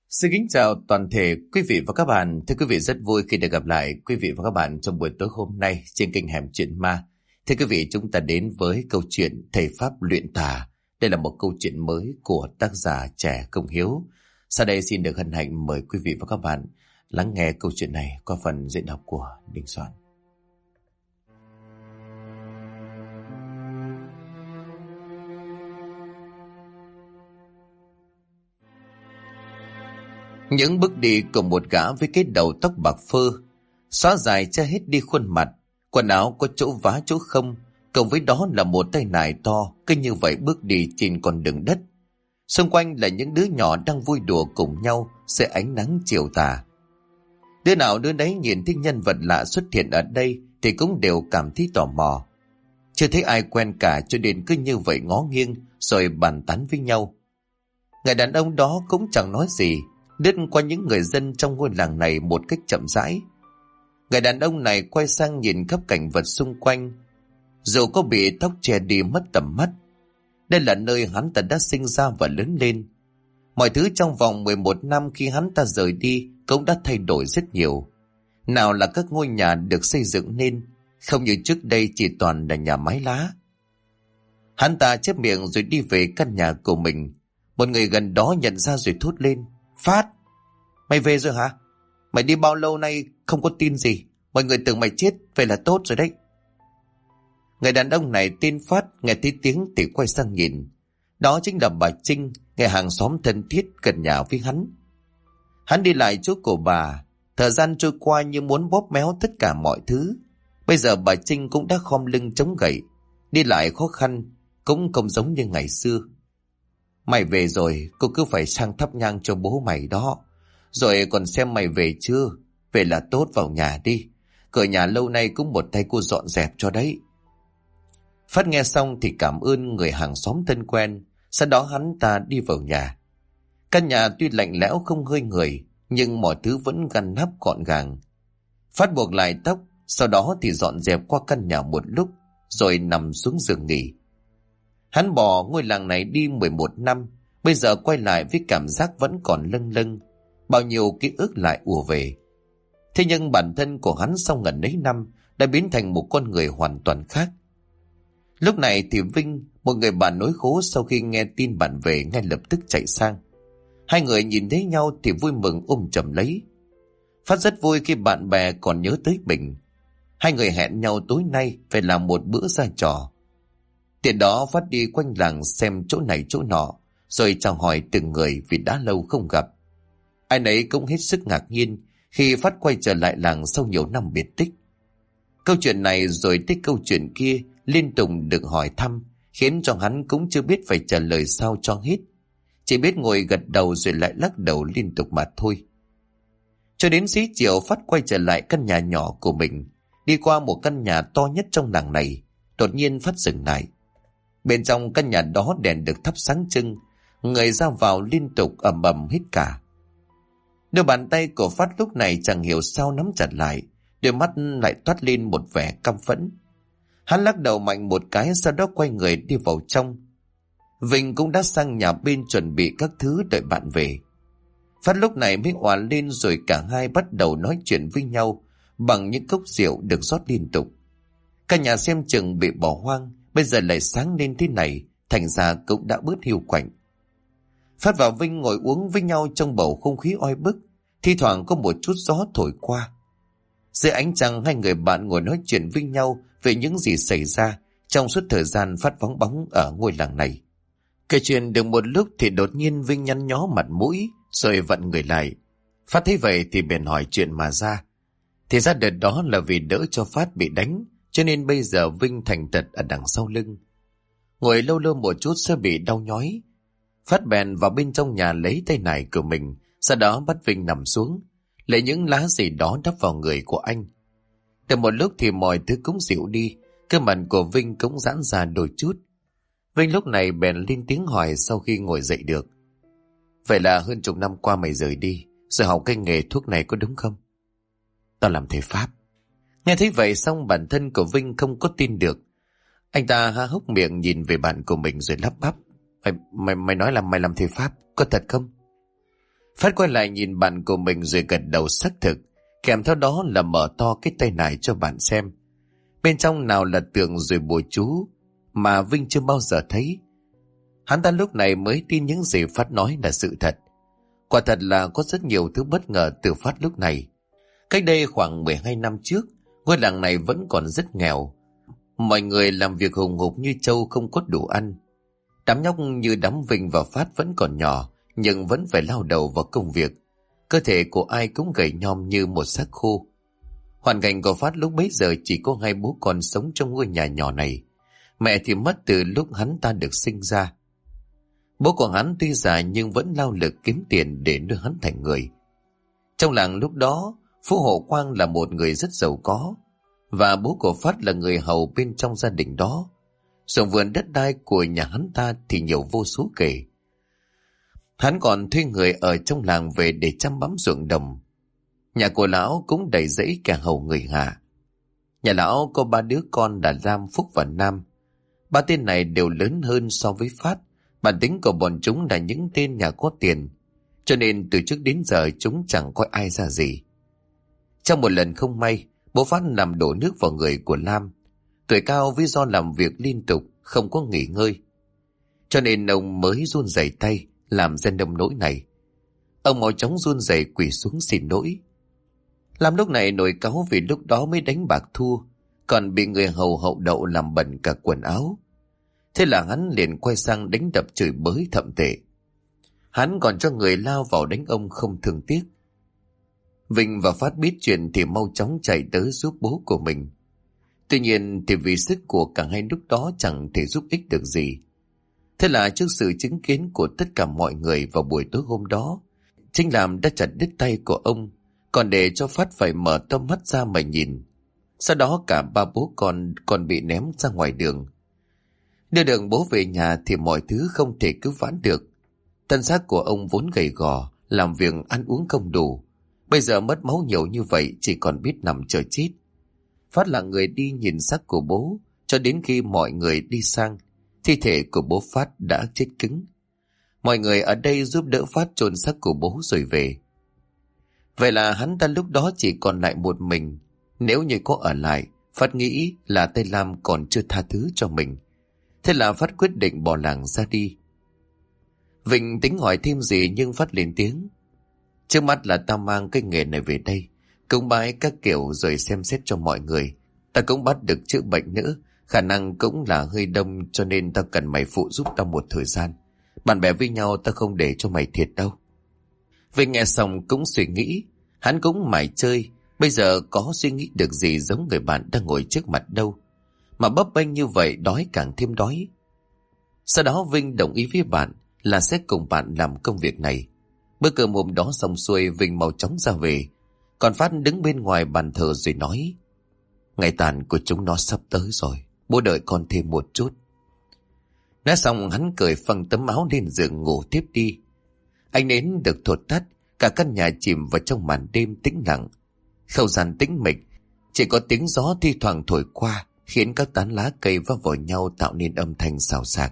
Xin kính chào toàn thể quý vị và các bạn. Thưa quý vị, rất vui khi được gặp lại quý vị và các bạn trong buổi tối hôm nay trên kênh Hẻm Chuyện Ma. Thưa quý vị, chúng ta đến với câu chuyện Thầy Pháp Luyện Tà. Đây là một câu chuyện mới của tác giả Trẻ Công Hiếu. Sau đây xin được hân hạnh mời quý vị và các bạn lắng nghe câu chuyện này qua phần diễn đọc của Đình Soạn. Những bước đi của một gã với cái đầu tóc bạc phơ, xóa dài che hết đi khuôn mặt, quần áo có chỗ vá chỗ không, cộng với đó là một tay nải to, cứ như vậy bước đi trên con đường đất. Xung quanh là những đứa nhỏ đang vui đùa cùng nhau dưới ánh nắng chiều tà. Đứa nào đứa nấy nhìn thấy nhân vật lạ xuất hiện ở đây thì cũng đều cảm thấy tò mò. Chưa thấy ai quen cả cho nên cứ như vậy ngó nghiêng rồi bàn tán với nhau. Người đàn ông đó cũng chẳng nói gì, lướt qua những người dân trong ngôi làng này một cách chậm rãi. Người đàn ông này quay sang nhìn khắp cảnh vật xung quanh. Dù có bị tóc che đi mất tầm mắt, đây là nơi hắn ta đã sinh ra và lớn lên. Mọi thứ trong vòng 11 năm khi hắn ta rời đi cũng đã thay đổi rất nhiều. Nào là các ngôi nhà được xây dựng nên, không như trước đây chỉ toàn là nhà mái lá. Hắn ta chép miệng rồi đi về căn nhà của mình. Một người gần đó nhận ra rồi thốt lên: "Phát, mày về rồi hả? Mày đi bao lâu nay không có tin gì. Mọi người tưởng mày chết, vậy là tốt rồi đấy." Người đàn ông này tên Phát nghe thấy tiếng thì quay sang nhìn. Đó chính là bà Trinh, người hàng xóm thân thiết gần nhà với hắn. Hắn đi lại chỗ của bà. Thời gian trôi qua như muốn bóp méo tất cả mọi thứ. Bây giờ bà Trinh cũng đã khom lưng chống gậy, đi lại khó khăn, cũng không giống như ngày xưa. "Mày về rồi, cô cứ phải sang thắp nhang cho bố mày đó. Rồi còn xem mày về chưa. Về là tốt, vào nhà đi. Cửa nhà lâu nay cũng một tay cô dọn dẹp cho đấy." Phát nghe xong thì cảm ơn người hàng xóm thân quen. Sau đó hắn ta đi vào nhà. Căn nhà tuy lạnh lẽo không hơi người, nhưng mọi thứ vẫn ngăn nắp gọn gàng. Phát buộc lại tóc, sau đó thì dọn dẹp qua căn nhà một lúc, rồi nằm xuống giường nghỉ. Hắn bỏ ngôi làng này đi 11 năm, bây giờ quay lại với cảm giác vẫn còn lâng lâng, bao nhiêu ký ức lại ùa về. Thế nhưng bản thân của hắn sau ngần ấy năm đã biến thành một con người hoàn toàn khác. Lúc này thì Vinh, một người bạn nối khố, sau khi nghe tin bạn về ngay lập tức chạy sang. Hai người nhìn thấy nhau thì vui mừng chầm lấy. Phát rất vui khi bạn bè còn nhớ tới mình. Hai người hẹn nhau tối nay phải làm một bữa ra trò. Tiện đó Phát đi quanh làng xem chỗ này chỗ nọ, rồi chào hỏi từng người vì đã lâu không gặp. Ai nấy cũng hết sức ngạc nhiên khi Phát quay trở lại làng sau nhiều năm biệt tích. Câu chuyện này rồi tới câu chuyện kia liên tục được hỏi thăm, khiến cho hắn cũng chưa biết phải trả lời sao cho hết. Chỉ biết ngồi gật đầu rồi lại lắc đầu liên tục mà thôi. Cho đến xế chiều, Phát quay trở lại căn nhà nhỏ của mình. Đi qua một căn nhà to nhất trong làng này, đột nhiên Phát dừng lại. Bên trong căn nhà đó đèn được thắp sáng trưng, người ra vào liên tục ầm ầm hết cả. Đôi bàn tay của Phát lúc này chẳng hiểu sao nắm chặt lại, đôi mắt lại toát lên một vẻ căm phẫn. Hắn lắc đầu mạnh một cái, sau đó quay người đi vào trong. Vinh cũng đã sang nhà bên chuẩn bị các thứ đợi bạn về. Phát lúc này mới òa lên, rồi cả hai bắt đầu nói chuyện với nhau bằng những cốc rượu được rót liên tục. Cả nhà xem chừng bị bỏ hoang, bây giờ lại sáng lên thế này, thành ra cũng đã bớt hiu quạnh. Phát và Vinh ngồi uống với nhau trong bầu không khí oi bức, thi thoảng có một chút gió thổi qua. Dưới ánh trăng, hai người bạn ngồi nói chuyện với nhau về những gì xảy ra trong suốt thời gian Phát vắng bóng ở ngôi làng này. Kể chuyện được một lúc thì đột nhiên Vinh nhăn nhó mặt mũi rồi vặn người lại. Phát thấy vậy thì bèn hỏi chuyện mà ra. Thì ra đợt đó là vì đỡ cho Phát bị đánh, cho nên bây giờ Vinh thành tật ở đằng sau lưng. Ngồi lâu lâu một chút sẽ bị đau nhói. Phát bèn vào bên trong nhà lấy tay nải của mình, sau đó bắt Vinh nằm xuống, lấy những lá gì đó đắp vào người của anh. Được một lúc thì mọi thứ cũng dịu đi, cái mặt của Vinh cũng giãn ra đôi chút. Vinh lúc này bèn lên tiếng hỏi sau khi ngồi dậy được: "Vậy là hơn chục năm qua mày rời đi, rồi học cái nghề thuốc này có đúng không?" "Tao làm thầy Pháp." Nghe thấy vậy xong bản thân của Vinh không có tin được. Anh ta há hốc miệng nhìn về bạn của mình rồi lắp bắp: Mày nói là mày làm thầy Pháp, có thật không?" Phát quay lại nhìn bạn của mình rồi gật đầu xác thực, kèm theo đó là mở to cái tay nải cho bạn xem. Bên trong nào là tượng rồi bùa chú mà Vinh chưa bao giờ thấy. Hắn ta lúc này mới tin những gì Phát nói là sự thật. Quả thật là có rất nhiều thứ bất ngờ từ Phát lúc này. Cách đây khoảng 12 năm trước, ngôi làng này vẫn còn rất nghèo. Mọi người làm việc hùng hục như trâu không có đủ ăn. Đám nhóc như đám Vinh và Phát vẫn còn nhỏ, nhưng vẫn phải lao đầu vào công việc. Cơ thể của ai cũng gầy nhom như một xác khô. Hoàn cảnh của Phát lúc bấy giờ chỉ có hai bố con sống trong ngôi nhà nhỏ này. Mẹ thì mất từ lúc hắn ta được sinh ra. Bố của hắn tuy già nhưng vẫn lao lực kiếm tiền để nuôi hắn thành người. Trong làng lúc đó, Phú Hộ Quang là một người rất giàu có, và bố của Phát là người hầu bên trong gia đình đó. Ruộng vườn đất đai của nhà hắn ta thì nhiều vô số kể. Hắn còn thuê người ở trong làng về để chăm bẵm ruộng đồng. Nhà của lão cũng đầy rẫy kẻ hầu người hạ. Nhà lão có 3 đứa con là Lam, Phúc và Nam. 3 tên này đều lớn hơn so với Phát. Bản tính của bọn chúng là những tên nhà có tiền, cho nên từ trước đến giờ chúng chẳng coi ai ra gì. Trong một lần không may, bố Phát làm đổ nước vào người của Lam. Tuổi cao vì do làm việc liên tục, không có nghỉ ngơi, cho nên ông mới run rẩy tay làm ra nông nỗi này. Ông mau chóng run rẩy quỳ xuống xin lỗi. Lam lúc này nổi cáu vì lúc đó mới đánh bạc thua, còn bị người hầu hậu đậu làm bẩn cả quần áo. Thế là hắn liền quay sang đánh đập chửi bới thậm tệ. Hắn còn cho người lao vào đánh ông không thương tiếc. Vinh và Phát biết chuyện thì mau chóng chạy tới giúp bố của mình. Tuy nhiên thì vì sức của cả hai lúc đó chẳng thể giúp ích được gì. Thế là trước sự chứng kiến của tất cả mọi người vào buổi tối hôm đó, Chính Làm đã chặt đứt tay của ông, còn để cho Phát phải mở to mắt ra mà nhìn. Sau đó cả 3 bố con còn bị ném ra ngoài đường. Đưa đường bố về nhà thì mọi thứ không thể cứu vãn được. Thân xác của ông vốn gầy gò, làm việc ăn uống không đủ. Bây giờ mất máu nhiều như vậy chỉ còn biết nằm chờ chết. Phát là người đi nhìn xác của bố, cho đến khi mọi người đi sang, thi thể của bố Phát đã chết cứng. Mọi người ở đây giúp đỡ Phát chôn xác của bố rồi về. Vậy là hắn ta lúc đó chỉ còn lại một mình. Nếu như có ở lại, Phát nghĩ là tay Lam còn chưa tha thứ cho mình. Thế là Phát quyết định bỏ làng ra đi. Vịnh tính hỏi thêm gì nhưng Phát lên tiếng. Trước mắt là tao mang cái nghề này về đây, cúng bái các kiểu rồi xem xét cho mọi người. Ta cũng bắt được chữa bệnh nữa, khả năng cũng là hơi đông, cho nên tao cần mày phụ giúp tao một thời gian. Bạn bè với nhau tao không để cho mày thiệt đâu. Vịnh nghe xong cũng suy nghĩ, hắn cũng mải chơi, bây giờ có suy nghĩ được gì giống người bạn đang ngồi trước mặt đâu. Mà bấp bênh như vậy đói càng thêm đói. Sau đó Vinh đồng ý với bạn là sẽ cùng bạn làm công việc này. Bữa cơm hôm đó xong xuôi, Vinh mau chóng ra về, còn Phát đứng bên ngoài bàn thờ rồi nói: Ngày tàn của chúng nó sắp tới rồi, bố đợi con thêm một chút. Nói xong hắn cởi phăng tấm áo lên giường ngủ tiếp đi. Ánh nến được thổi tắt, cả căn nhà chìm vào trong màn đêm tĩnh lặng. Không gian tĩnh mịch, chỉ có tiếng gió thi thoảng thổi qua khiến các tán lá cây va vào nhau tạo nên âm thanh xào xạc.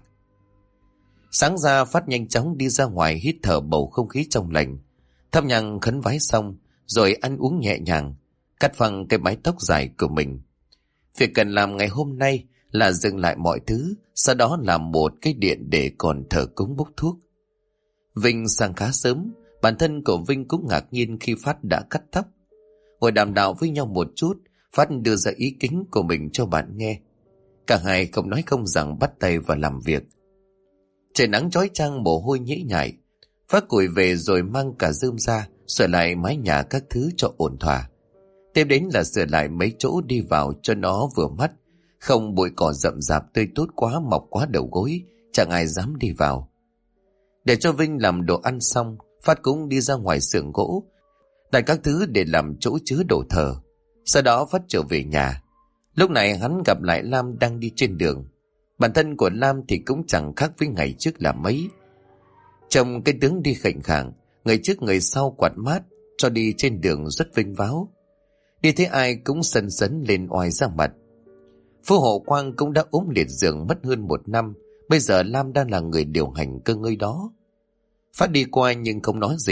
Sáng ra Phát nhanh chóng đi ra ngoài hít thở bầu không khí trong lành, thắp nhang khấn vái xong rồi ăn uống nhẹ nhàng, cắt phăng cái mái tóc dài của mình. Việc cần làm ngày hôm nay là dừng lại mọi thứ, sau đó làm một cái điện để còn thờ cúng bốc thuốc. Vinh sang khá sớm, bản thân của Vinh cũng ngạc nhiên khi Phát đã cắt tóc. Ngồi đàm đạo với nhau một chút, Phát đưa ra ý kiến của mình cho bạn nghe. Cả hai không nói không rằng bắt tay vào làm việc. Trời nắng chói chang, mồ hôi nhễ nhại. Phát củi về rồi mang cả rơm ra, sửa lại mái nhà các thứ cho ổn thỏa. Tiếp đến là sửa lại mấy chỗ đi vào cho nó vừa mắt, không bụi cỏ rậm rạp tươi tốt quá mọc quá đầu gối, chẳng ai dám đi vào. Để cho Vinh làm đồ ăn xong, Phát cũng đi ra ngoài xưởng gỗ, đặt các thứ để làm chỗ chứa đồ thờ. Sau đó Phát trở về nhà. Lúc này hắn gặp lại Lam đang đi trên đường. Bản thân của Lam thì cũng chẳng khác với ngày trước là mấy. Trông cái tướng đi khệnh khạng, người trước người sau quạt mát, cho đi trên đường rất vinh váo. Đi thấy ai cũng sần sấn lên oai ra mặt. Phú Hộ Quang cũng đã ốm liệt giường mất hơn 1 năm, bây giờ Lam đang là người điều hành cơ ngơi đó. Phát đi qua nhưng không nói gì,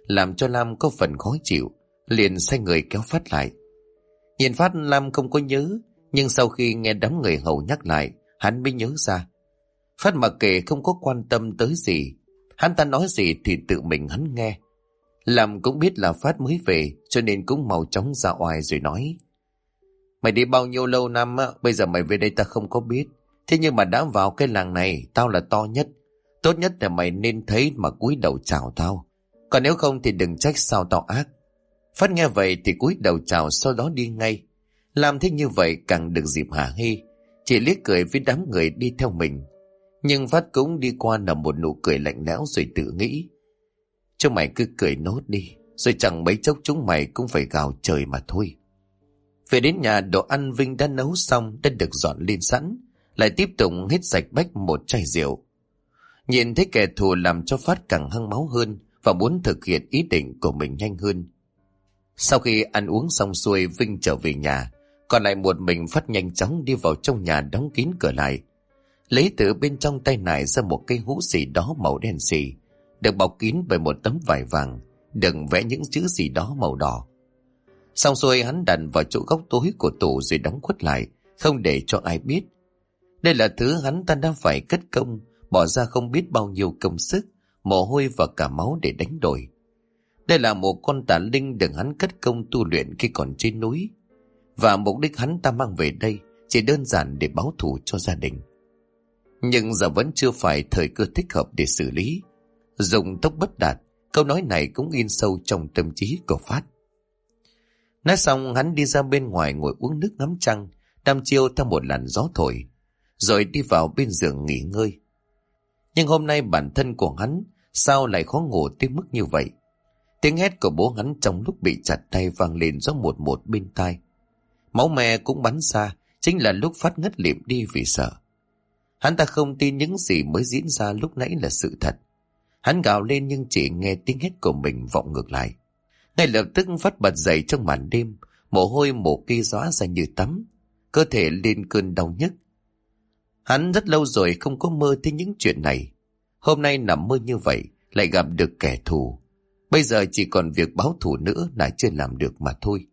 làm cho Lam có phần khó chịu, liền xoay người kéo Phát lại. Nhìn Phát, Lam không có nhớ, nhưng sau khi nghe đám người hầu nhắc lại, hắn mới nhớ ra. Phát mặc kệ không có quan tâm tới gì, hắn ta nói gì thì tự mình hắn nghe. Lam cũng biết là Phát mới về, cho nên cũng mau chóng ra oai rồi nói: Mày đi bao nhiêu lâu năm á, bây giờ mày về đây ta không có biết. Thế nhưng mà đã vào cái làng này, tao là to nhất. Tốt nhất là mày nên thấy mà cúi đầu chào tao. Còn nếu không thì đừng trách sao tao ác. Phát nghe vậy thì cúi đầu chào, sau đó đi ngay. Làm thế như vậy càng được dịp hả hê, chỉ liếc cười với đám người đi theo mình. Nhưng Phát cũng đi qua nở một nụ cười lạnh lẽo rồi tự nghĩ: Chúng mày cứ cười nốt đi, rồi chẳng mấy chốc chúng mày cũng phải gào trời mà thôi. Về đến nhà, đồ ăn Vinh đã nấu xong, đã được dọn lên sẵn, lại tiếp tục hết sạch bách một chai rượu. Nhìn thấy kẻ thù làm cho Phát càng hăng máu hơn và muốn thực hiện ý định của mình nhanh hơn. Sau khi ăn uống xong xuôi, Vinh trở về nhà, còn lại một mình Phát nhanh chóng đi vào trong nhà, đóng kín cửa lại, lấy từ bên trong tay nải ra một cây hũ gì đó màu đen xì, được bọc kín bởi một tấm vải vàng, đừng vẽ những chữ gì đó màu đỏ. Xong xuôi, hắn đặt vào chỗ góc tối của tủ rồi đóng khuất lại, không để cho ai biết. Đây là thứ hắn ta đã phải cất công, bỏ ra không biết bao nhiêu công sức, mồ hôi và cả máu để đánh đổi. Đây là một con tà linh được hắn cất công tu luyện khi còn trên núi, và mục đích hắn ta mang về đây chỉ đơn giản để báo thù cho gia đình. Nhưng giờ vẫn chưa phải thời cơ thích hợp để xử lý. Dùng tốc bất đạt, câu nói này cũng in sâu trong tâm trí của Phát. Nói xong, hắn đi ra bên ngoài ngồi uống nước ngắm trăng, đăm chiêu theo một làn gió thổi, rồi đi vào bên giường nghỉ ngơi. Nhưng hôm nay bản thân của hắn sao lại khó ngủ tới mức như vậy? Tiếng hét của bố hắn trong lúc bị chặt tay vang lên rõ một một bên tai. Máu me cũng bắn ra, chính là lúc Phát ngất lịm đi vì sợ. Hắn ta không tin những gì mới diễn ra lúc nãy là sự thật. Hắn gào lên nhưng chỉ nghe tiếng hét của mình vọng ngược lại. Ngay lập tức Phát bật dậy trong màn đêm, mồ hôi mồ kê rõa ra như tắm, cơ thể lên cơn đau nhức. Hắn rất lâu rồi không có mơ thấy những chuyện này. Hôm nay nằm mơ như vậy, lại gặp được kẻ thù. Bây giờ chỉ còn việc báo thù nữa là chưa làm được mà thôi.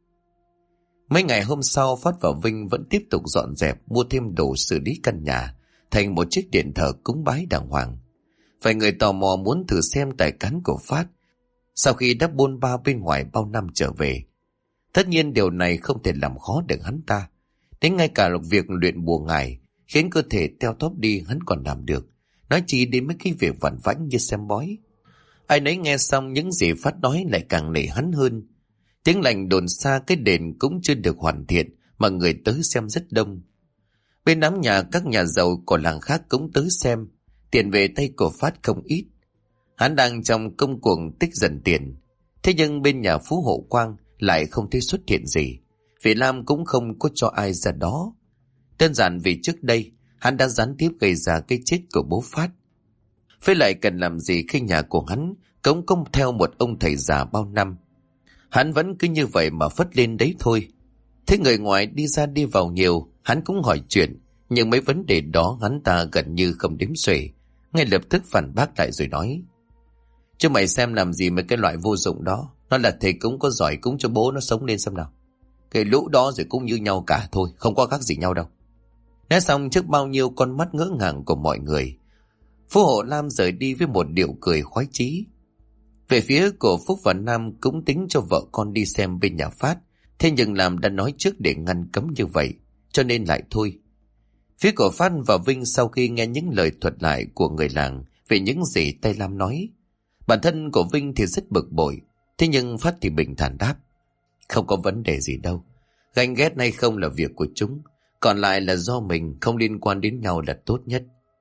Mấy ngày hôm sau, Phát và Vinh vẫn tiếp tục dọn dẹp, mua thêm đồ xử lý căn nhà thành một chiếc điện thờ cúng bái đàng hoàng. Vài người tò mò muốn thử xem tài cán của Phát sau khi đã bôn ba bên ngoài bao năm trở về. Tất nhiên điều này không thể làm khó được hắn ta. Đến ngay cả việc luyện bùa ngải khiến cơ thể teo tóp đi hắn còn làm được, nói chi đến mấy cái việc vặt vãnh như xem bói. Ai nấy nghe xong những gì Phát nói lại càng nể hắn hơn. Tiếng lành đồn xa cái đền cũng chưa được hoàn thiện mà người tới xem rất đông. Bên đám nhà các nhà giàu của làng khác cũng tới xem, tiền về tay của Phát không ít. Hắn đang trong công cuộc tích dần tiền. Thế nhưng bên nhà Phú Hộ Quang lại không thấy xuất hiện gì, vì Lam cũng không có cho ai ra đó. Đơn giản vì trước đây hắn đã gián tiếp gây ra cái chết của bố Phát. Với lại cần làm gì khi nhà của hắn cũng công theo một ông thầy già bao năm. Hắn vẫn cứ như vậy mà phất lên đấy thôi. Thế người ngoài đi ra đi vào nhiều, hắn cũng hỏi chuyện, nhưng mấy vấn đề đó hắn ta gần như không đếm xuể, ngay lập tức phản bác lại rồi nói: Chứ mày xem làm gì mấy cái loại vô dụng đó. Nó là thầy cúng có giỏi cúng cho bố nó sống lên xem nào. Cái lũ đó rồi cũng như nhau cả thôi, không có khác gì nhau đâu. Nói xong, trước bao nhiêu con mắt ngỡ ngàng của mọi người, Phú Hộ Lam rời đi với một điệu cười khoái chí. Về phía của Phúc và Nam cũng tính cho vợ con đi xem bên nhà Phát, thế nhưng Lam đã nói trước để ngăn cấm như vậy, cho nên lại thôi. Phía của Phát và Vinh sau khi nghe những lời thuật lại của người làng về những gì Tây Lam nói, bản thân của Vinh thì rất bực bội, thế nhưng Phát thì bình thản đáp: Không có vấn đề gì đâu, ganh ghét hay không là việc của chúng, còn lại là do mình, không liên quan đến nhau là tốt nhất.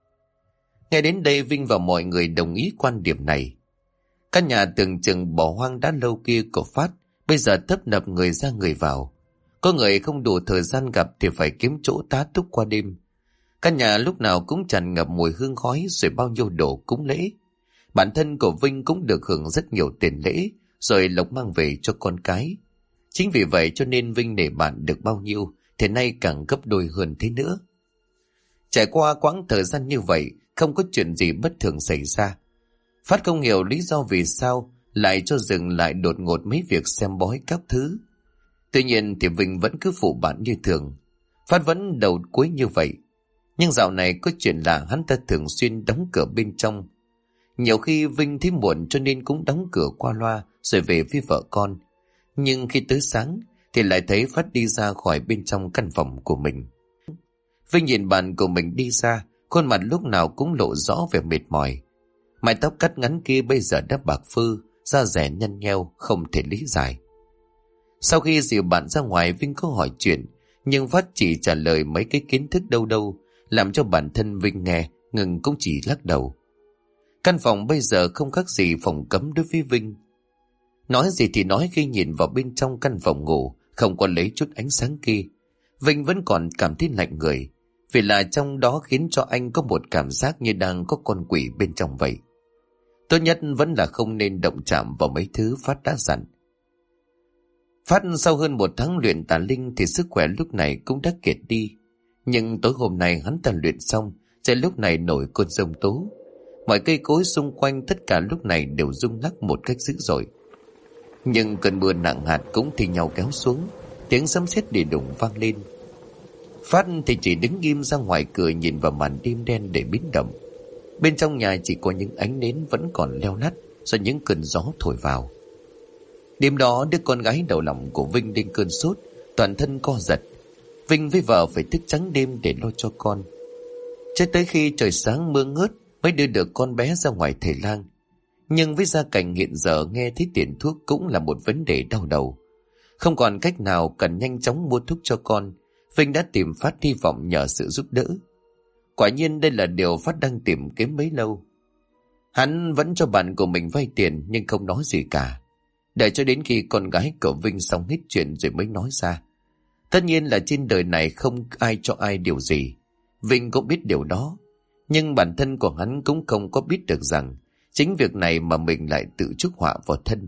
Nghe đến đây, Vinh và mọi người đồng ý quan điểm này. Căn nhà tưởng chừng bỏ hoang đã lâu kia của Phát bây giờ tấp nập người ra người vào. Có người không đủ thời gian gặp thì phải kiếm chỗ tá túc qua đêm. Căn nhà lúc nào cũng tràn ngập mùi hương khói rồi bao nhiêu đồ cúng lễ. Bản thân của Vinh cũng được hưởng rất nhiều tiền lễ rồi lộc mang về cho con cái. Chính vì vậy cho nên Vinh nể bạn được bao nhiêu thì nay càng gấp đôi hơn thế nữa. Trải qua quãng thời gian như vậy, không có chuyện gì bất thường xảy ra. Phát không hiểu lý do vì sao lại cho dừng lại đột ngột mấy việc xem bói các thứ. Tuy nhiên thì Vinh vẫn cứ phụ bạn như thường. Phát vẫn đầu cuối như vậy. Nhưng dạo này có chuyện là hắn ta thường xuyên đóng cửa bên trong. Nhiều khi Vinh thấy muộn cho nên cũng đóng cửa qua loa rồi về với vợ con. Nhưng khi tới sáng thì lại thấy Phát đi ra khỏi bên trong căn phòng của mình. Vinh nhìn bạn của mình đi ra, khuôn mặt lúc nào cũng lộ rõ vẻ mệt mỏi. Mái tóc cắt ngắn kia bây giờ đã bạc phơ, da dẻ nhăn nheo, không thể lý giải. Sau khi dìu bạn ra ngoài, Vinh có hỏi chuyện, nhưng Phát chỉ trả lời mấy cái kiến thức đâu đâu, làm cho bản thân Vinh nghe, ngừng cũng chỉ lắc đầu. Căn phòng bây giờ không khác gì phòng cấm đối với Vinh. Nói gì thì nói, khi nhìn vào bên trong căn phòng ngủ, không có lấy chút ánh sáng kia, Vinh vẫn còn cảm thấy lạnh người, vì là trong đó khiến cho anh có một cảm giác như đang có con quỷ bên trong vậy. Tốt nhất vẫn là không nên động chạm vào mấy thứ Phát đã dặn. Phát sau hơn 1 tháng luyện tà linh thì sức khỏe lúc này cũng đã kiệt đi. Nhưng tối hôm nay hắn ta luyện xong, sẽ lúc này nổi cơn giông tố. Mọi cây cối xung quanh tất cả lúc này đều rung lắc một cách dữ dội. Nhưng cơn mưa nặng hạt cũng thì nhau kéo xuống, tiếng sấm sét đi đùng vang lên. Phát thì chỉ đứng im ra ngoài cửa nhìn vào màn đêm đen để biến động. Bên trong nhà chỉ có những ánh nến vẫn còn leo lắt do những cơn gió thổi vào. Đêm đó đứa con gái đầu lòng của Vinh lên cơn sốt, toàn thân co giật. Vinh với vợ phải thức trắng đêm để lo cho con. Cho tới khi trời sáng mưa ngớt mới đưa được con bé ra ngoài thầy lang. Nhưng với gia cảnh hiện giờ, nghe thấy tiền thuốc cũng là một vấn đề đau đầu. Không còn cách nào, cần nhanh chóng mua thuốc cho con. Vinh đã tìm Phát hy vọng nhờ sự giúp đỡ. Quả nhiên đây là điều Phát đang tìm kiếm bấy lâu. Hắn vẫn cho bạn của mình vay tiền nhưng không nói gì cả. Đợi cho đến khi con gái của Vinh xong hết chuyện rồi mới nói ra. Tất nhiên là trên đời này không ai cho ai điều gì. Vinh cũng biết điều đó. Nhưng bản thân của hắn cũng không có biết được rằng chính việc này mà mình lại tự chuốc họa vào thân.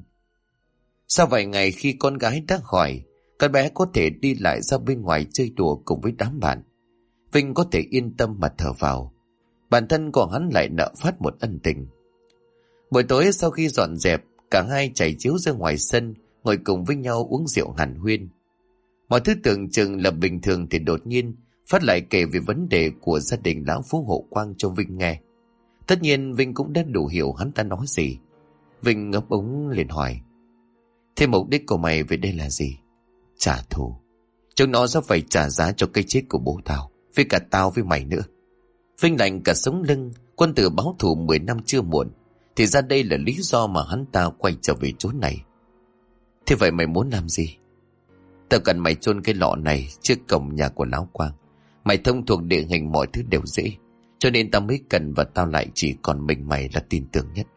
Sau vài ngày khi con gái đã khỏi, con bé có thể đi lại ra bên ngoài chơi đùa cùng với đám bạn, Vinh có thể yên tâm mà thở vào. Bản thân của hắn lại nợ Phát một ân tình. Buổi tối sau khi dọn dẹp, cả hai chạy chiếu ra ngoài sân, ngồi cùng với nhau uống rượu hàn huyên. Mọi thứ tưởng chừng là bình thường thì đột nhiên Phát lại kể về vấn đề của gia đình lão Phú Hộ Quang cho Vinh nghe. Tất nhiên Vinh cũng đã đủ hiểu hắn ta nói gì. Vinh ngấp úng liền hỏi: thế mục đích của mày về đây là gì? Trả thù. Chúng nó sẽ phải trả giá cho cái chết của bố tao, với cả tao với mày nữa. Vinh lạnh cả sống lưng. Quân tử báo thù 10 năm chưa muộn. Thì ra đây là lý do mà hắn ta quay trở về chỗ này. Thế vậy mày muốn làm gì? Tao cần mày chôn cái lọ này trước cổng nhà của lão Quang. Mày thông thuộc địa hình, mọi thứ đều dễ, cho nên tao mới cần, và tao lại chỉ còn mình mày là tin tưởng nhất.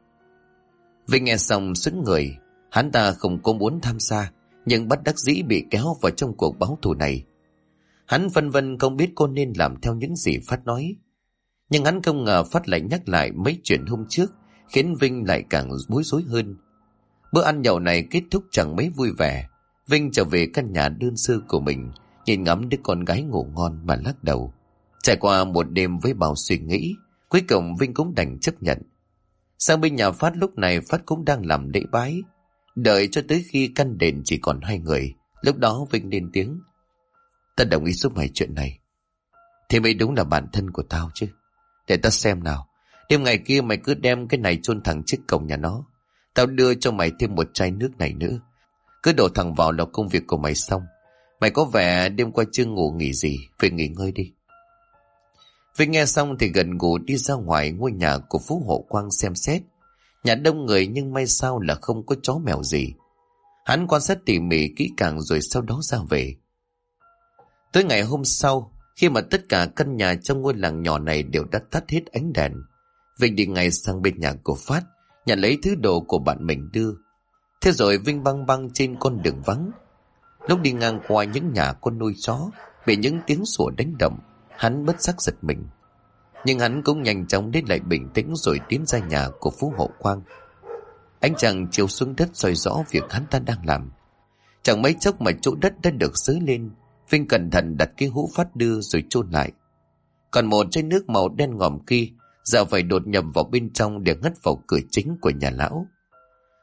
Vinh nghe xong sững người. Hắn ta không có muốn tham gia, nhưng bất đắc dĩ bị kéo vào trong cuộc báo thù này. Hắn phân vân không biết cô nên làm theo những gì Phát nói. Nhưng hắn không ngờ Phát lại nhắc lại mấy chuyện hôm trước, khiến Vinh lại càng bối rối hơn. Bữa ăn nhậu này kết thúc chẳng mấy vui vẻ. Vinh trở về căn nhà đơn sơ của mình, nhìn ngắm đứa con gái ngủ ngon mà lắc đầu. Trải qua một đêm với bao suy nghĩ, cuối cùng Vinh cũng đành chấp nhận. Sang bên nhà Phát lúc này, Phát cũng đang làm lễ bái. Đợi cho tới khi căn đền chỉ còn 2 người, lúc đó Vinh lên tiếng: ta đồng ý giúp mày chuyện này. Thì mày đúng là bạn thân của tao chứ. Để ta xem nào. Đêm ngày kia mày cứ đem cái này chôn thẳng trước cổng nhà nó. Tao đưa cho mày thêm một chai nước này nữa. Cứ đổ thẳng vào là công việc của mày xong. Mày có vẻ đêm qua chưa ngủ nghỉ gì, về nghỉ ngơi đi. Vinh nghe xong thì gần ngủ đi ra ngoài ngôi nhà của Phú Hộ Quang xem xét. Nhà đông người nhưng may sao là không có chó mèo gì. Hắn quan sát tỉ mỉ kỹ càng rồi sau đó ra về. Tới ngày hôm sau, khi mà tất cả căn nhà trong ngôi làng nhỏ này đều đã tắt hết ánh đèn, Vinh đi ngay sang bên nhà của Phát, nhận lấy thứ đồ của bạn mình đưa. Thế rồi Vinh băng băng trên con đường vắng. Lúc đi ngang qua những nhà con nuôi chó, bị những tiếng sủa đánh động, hắn bất giác giật mình. Nhưng hắn cũng nhanh chóng đến lại bình tĩnh rồi tiến ra nhà của Phú Hộ Quang. Ánh trăng chiếu xuống đất soi rõ việc hắn ta đang làm. Chẳng mấy chốc mà chỗ đất đã được xới lên. Vinh cẩn thận đặt cái hũ Phát đưa rồi chôn lại. Còn một chai nước màu đen ngòm kia giờ phải đột nhập vào bên trong để ngất vào cửa chính của nhà lão.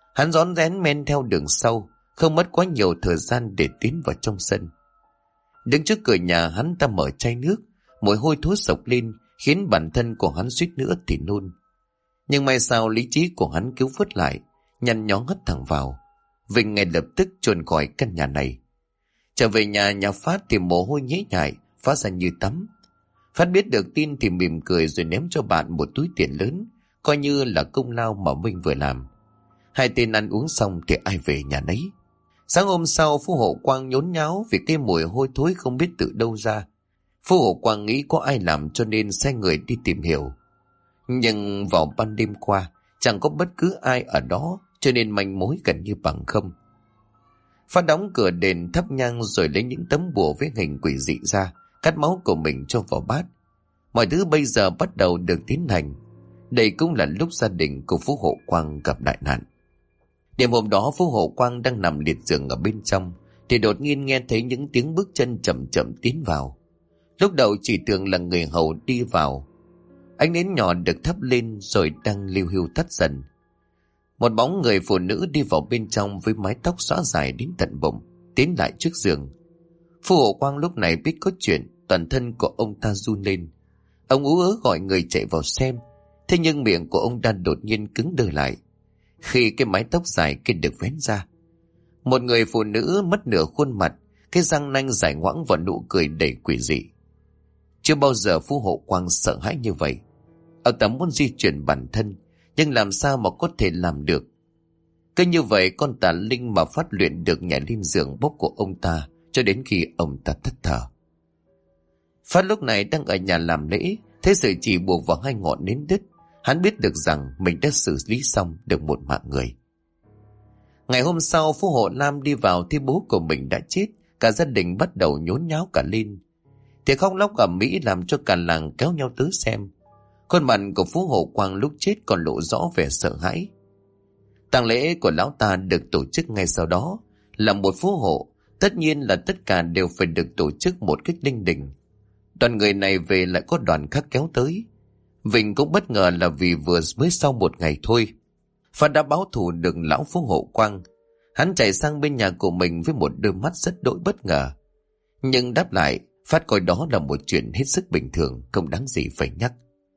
Hắn rón rén men theo đường sau, không mất quá nhiều thời gian để tiến vào trong sân. Đứng trước cửa nhà, hắn ta mở chai nước, mùi hôi thối sộc lên khiến bản thân của hắn suýt nữa thì nôn. Nhưng may sao lý trí của hắn cứu vớt lại, nhăn nhó hất thẳng vào. Vinh ngay lập tức chuồn khỏi căn nhà này. Trở về nhà Phát thì mồ hôi nhễ nhại, Phát ra như tắm. Phát biết được tin thì mỉm cười rồi ném cho bạn một túi tiền lớn, coi như là công lao mà Vinh vừa làm. Hai tên ăn uống xong thì ai về nhà nấy. Sáng hôm sau, Phú Hộ Quang nhốn nháo vì cái mùi hôi thối không biết từ đâu ra. Phú Hộ Quang nghĩ có ai làm cho nên sai người đi tìm hiểu. Nhưng vào ban đêm qua, chẳng có bất cứ ai ở đó, cho nên manh mối gần như bằng không. Phát đóng cửa đền thắp nhang rồi lấy những tấm bùa với hình quỷ dị ra, cắt máu của mình cho vào bát. Mọi thứ bây giờ bắt đầu được tiến hành. Đây cũng là lúc gia đình của Phú Hộ Quang gặp đại nạn. Đêm hôm đó, Phú Hộ Quang đang nằm liệt giường ở bên trong thì đột nhiên nghe thấy những tiếng bước chân chậm chậm tiến vào. Lúc đầu chỉ tưởng là người hầu đi vào. Ánh nến nhỏ được thắp lên rồi đang liu hiu tắt dần. Một bóng người phụ nữ đi vào bên trong với mái tóc xõa dài đến tận bụng, tiến lại trước giường. Phú Hộ Quang lúc này biết có chuyện, toàn thân của ông ta run lên. Ông ú ớ gọi người chạy vào xem, thế nhưng miệng của ông ta đột nhiên cứng đơ lại khi cái mái tóc dài kia được vén ra. Một người phụ nữ mất nửa khuôn mặt, cái răng nanh dài ngoãng và nụ cười đầy quỷ dị. Chưa bao giờ Phú Hộ Quang sợ hãi như vậy. Ông ta muốn di chuyển bản thân, nhưng làm sao mà có thể làm được. Cứ như vậy con tà linh mà Phát luyện được nhảy lên giường bóp của ông ta cho đến khi ông ta thất thở. Phát lúc này đang ở nhà làm lễ, thấy sợi chỉ buộc vào hai ngọn nến đứt. Hắn biết được rằng mình đã xử lý xong được một mạng người. Ngày hôm sau, Phú Hộ Lam đi vào thì bố của mình đã chết. Cả gia đình bắt đầu nhốn nháo cả lên. Thì khóc lóc ầm ĩ làm cho cả làng kéo nhau tới xem. Khuôn mặt của Phú Hộ Quang lúc chết còn lộ rõ vẻ sợ hãi. Tang lễ của lão ta được tổ chức ngay sau đó. Là một phú hộ, tất nhiên là tất cả đều phải được tổ chức một cách linh đình. Đoàn người này về lại có đoàn khác kéo tới. Vinh cũng bất ngờ là vì vừa mới sau một ngày thôi, Phát đã báo thù được lão Phú Hộ Quang. Hắn chạy sang bên nhà của mình với một đôi mắt rất đỗi bất ngờ. Nhưng đáp lại, Phát coi đó là một chuyện hết sức bình thường, không đáng gì phải nhắc.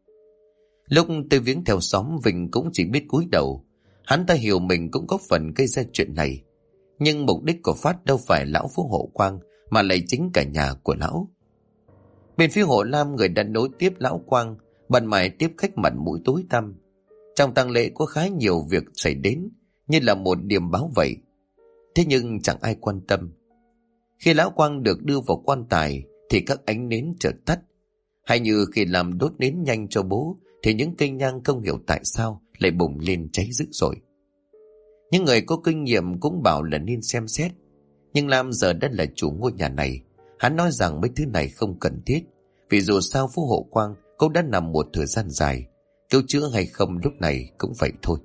Lúc tới viếng theo xóm, Vinh cũng chỉ biết cúi đầu. Hắn ta hiểu mình cũng có phần gây ra chuyện này. Nhưng mục đích của Phát đâu phải lão Phú Hộ Quang, mà lại chính cả nhà của lão. Bên phía Hộ Lam, người đã nối tiếp lão Quang, bận mải tiếp khách mặt mũi tối tăm. Trong tang lễ có khá nhiều việc xảy đến, như là một điểm báo vậy. Thế nhưng chẳng ai quan tâm. Khi lão Quang được đưa vào quan tài thì các ánh nến chợt tắt. Hay như khi làm đốt nến nhanh cho bố thì những cây nhang không hiểu tại sao lại bùng lên cháy dữ dội. Những người có kinh nghiệm cũng bảo là nên xem xét. Nhưng Lam giờ đã là chủ ngôi nhà này. Hắn nói rằng mấy thứ này không cần thiết, vì dù sao Phú Hộ Quang cũng đã nằm một thời gian dài, cứu chữa hay không lúc này cũng vậy thôi.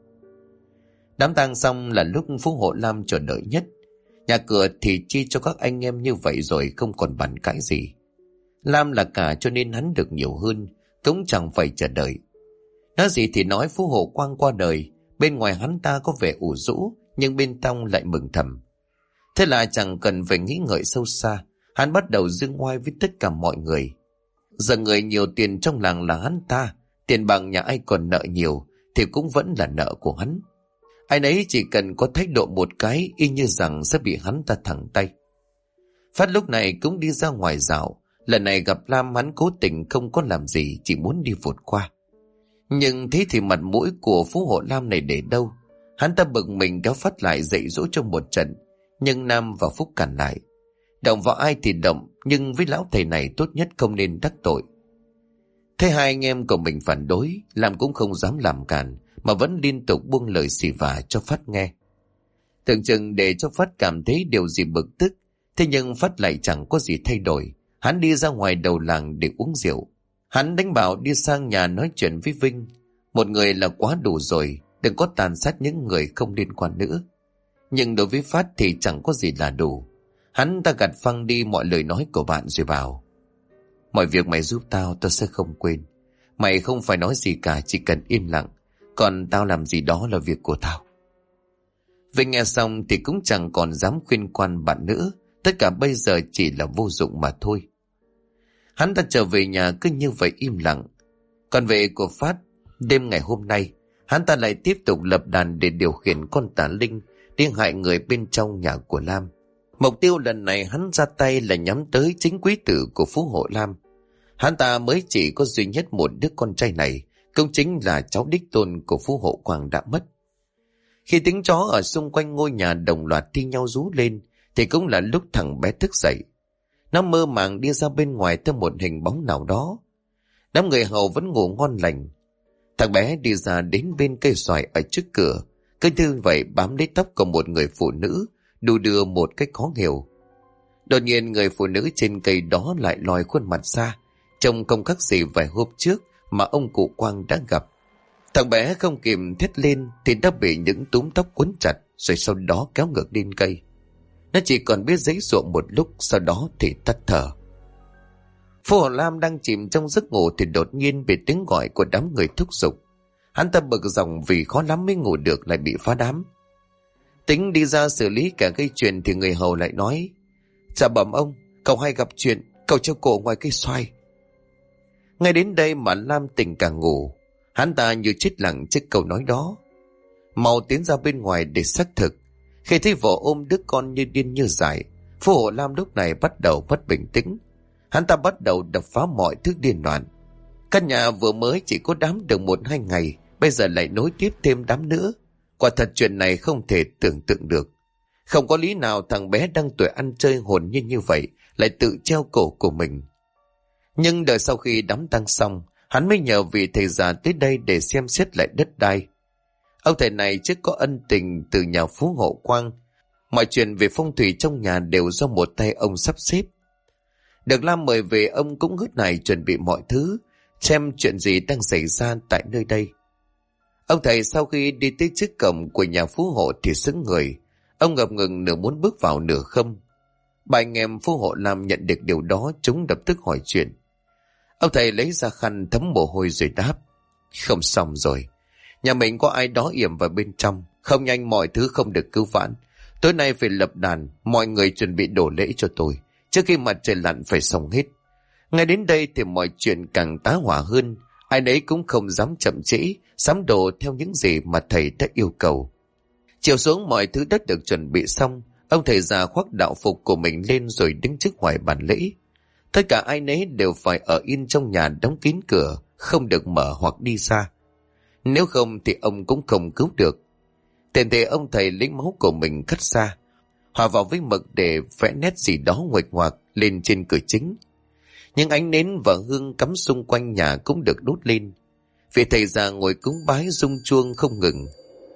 Đám tang xong là lúc Phú Hộ Lam chờ đợi nhất. Nhà cửa thì chi cho các anh em như vậy rồi không còn bàn cãi gì. Lam là cả cho nên hắn được nhiều hơn, cũng chẳng phải chờ đợi. Nói gì thì nói, Phú Hộ Quang qua đời, bên ngoài hắn ta có vẻ ủ rũ, nhưng bên trong lại mừng thầm. Thế là chẳng cần phải nghĩ ngợi sâu xa, hắn bắt đầu dương oai với tất cả mọi người. Giờ người nhiều tiền trong làng là hắn ta, tiền bằng nhà ai còn nợ nhiều thì cũng vẫn là nợ của hắn. Ai nấy chỉ cần có thái độ một cái y như rằng sẽ bị hắn ta thẳng tay. Phát lúc này cũng đi ra ngoài dạo. Lần này gặp Lam, hắn cố tình không có làm gì, chỉ muốn đi vụt qua. Nhưng thế thì mặt mũi của Phú Hộ Lam này để đâu. Hắn ta bực mình kéo Phát lại dạy dỗ trong một trận, nhưng Nam và Phúc cản lại. Động vào ai thì động, nhưng với lão thầy này tốt nhất không nên đắc tội. Thấy hai anh em của mình phản đối, Lam cũng không dám làm cản, mà vẫn liên tục buông lời xì vả cho Phát nghe. Tưởng chừng để cho Phát cảm thấy điều gì bực tức, thế nhưng Phát lại chẳng có gì thay đổi. Hắn đi ra ngoài đầu làng để uống rượu. Hắn đánh bảo đi sang nhà nói chuyện với Vinh. Một người là quá đủ rồi, đừng có tàn sát những người không liên quan nữa. Nhưng đối với Phát thì chẳng có gì là đủ. Hắn ta gạt phăng đi mọi lời nói của bạn rồi bảo: mọi việc mày giúp tao sẽ không quên. Mày không phải nói gì cả, chỉ cần im lặng. Còn tao làm gì đó là việc của tao. Vì nghe xong thì cũng chẳng còn dám khuyên can bạn nữa. Tất cả bây giờ chỉ là vô dụng mà thôi. Hắn ta trở về nhà cứ như vậy im lặng. Còn về của Phát, đêm ngày hôm nay, hắn ta lại tiếp tục lập đàn để điều khiển con tà linh đi hại người bên trong nhà của Lam. Mục tiêu lần này hắn ra tay là nhắm tới chính quý tử của Phú Hộ Lam. Hắn ta mới chỉ có duy nhất một đứa con trai này, cũng chính là cháu đích tôn của Phú Hộ Quang đã mất. Khi tiếng chó ở xung quanh ngôi nhà đồng loạt thi nhau rú lên, thì cũng là lúc thằng bé thức dậy. Nó mơ màng đi ra bên ngoài theo một hình bóng nào đó. Đám người hầu vẫn ngủ ngon lành. Thằng bé đi ra đến bên cây xoài ở trước cửa, cứ như vậy bám lấy tóc của một người phụ nữ, đu đưa một cách khó hiểu. Đột nhiên người phụ nữ trên cây đó lại lòi khuôn mặt ra, trông không khác gì vài hôm trước mà ông cụ Quang đã gặp. Thằng bé không kịp thét lên thì đã bị những túm tóc quấn chặt, rồi sau đó kéo ngược lên cây. Nó chỉ còn biết giãy giụa một lúc, sau đó thì tắt thở. Phú Hộ Lam đang chìm trong giấc ngủ thì đột nhiên bị tiếng gọi của đám người thúc giục. Hắn ta bực dòng vì khó lắm mới ngủ được lại bị phá đám. Tính đi ra xử lý cả gây chuyện thì người hầu lại nói: "Dạ bẩm ông, cậu hay gặp chuyện, cậu treo cổ ngoài cây xoài." Ngay đến đây mà Lam tỉnh cả ngủ. Hắn ta như chết lặng trước câu nói đó. Mau tiến ra bên ngoài để xác thực. Khi thấy vợ ôm đứa con như điên như dại, Phú Hộ Lam lúc này bắt đầu mất bình tĩnh. Hắn ta bắt đầu đập phá mọi thứ điên loạn. Căn nhà vừa mới chỉ có đám được 1-2 ngày, bây giờ lại nối tiếp thêm đám nữa. Quả thật chuyện này không thể tưởng tượng được. Không có lý nào thằng bé đang tuổi ăn chơi hồn nhiên như vậy lại tự treo cổ của mình. Nhưng đợi sau khi đám tang xong, hắn mới nhờ vị thầy già tới đây để xem xét lại đất đai. Ông thầy này trước có ân tình từ nhà Phú Hộ Quang. Mọi chuyện về phong thủy trong nhà đều do một tay ông sắp xếp. Được Lam mời về, ông cũng hớt hải chuẩn bị mọi thứ, xem chuyện gì đang xảy ra tại nơi đây. Ông thầy sau khi đi tới trước cổng của nhà Phú Hộ thì sững người. Ông ngập ngừng nửa muốn bước vào nửa không. Ba anh em Phú Hộ Lam nhận được điều đó, chúng lập tức hỏi chuyện. Ông thầy lấy ra khăn thấm mồ hôi rồi đáp: "Không xong rồi. Nhà mình có ai đó yểm vào bên trong. Không nhanh mọi thứ không được cứu vãn. Tối nay phải lập đàn, mọi người chuẩn bị đổ lễ cho tôi. Trước khi mặt trời lặn phải xong hết." Ngay đến đây thì mọi chuyện càng tá hỏa hơn. Ai nấy cũng không dám chậm trễ, sắm đồ theo những gì mà thầy đã yêu cầu. Chiều xuống mọi thứ đã được chuẩn bị xong. Ông thầy già khoác đạo phục của mình lên rồi đứng trước ngoài bàn lễ. Tất cả ai nấy đều phải ở yên trong nhà đóng kín cửa, không được mở hoặc đi xa. Nếu không thì ông cũng không cứu được. Tiền thể ông thầy lấy máu của mình cắt ra, hòa vào với mực để vẽ nét gì đó nguệch ngoạc lên trên cửa chính. Những ánh nến và hương cắm xung quanh nhà cũng được đốt lên. Vị thầy già ngồi cúng bái rung chuông không ngừng.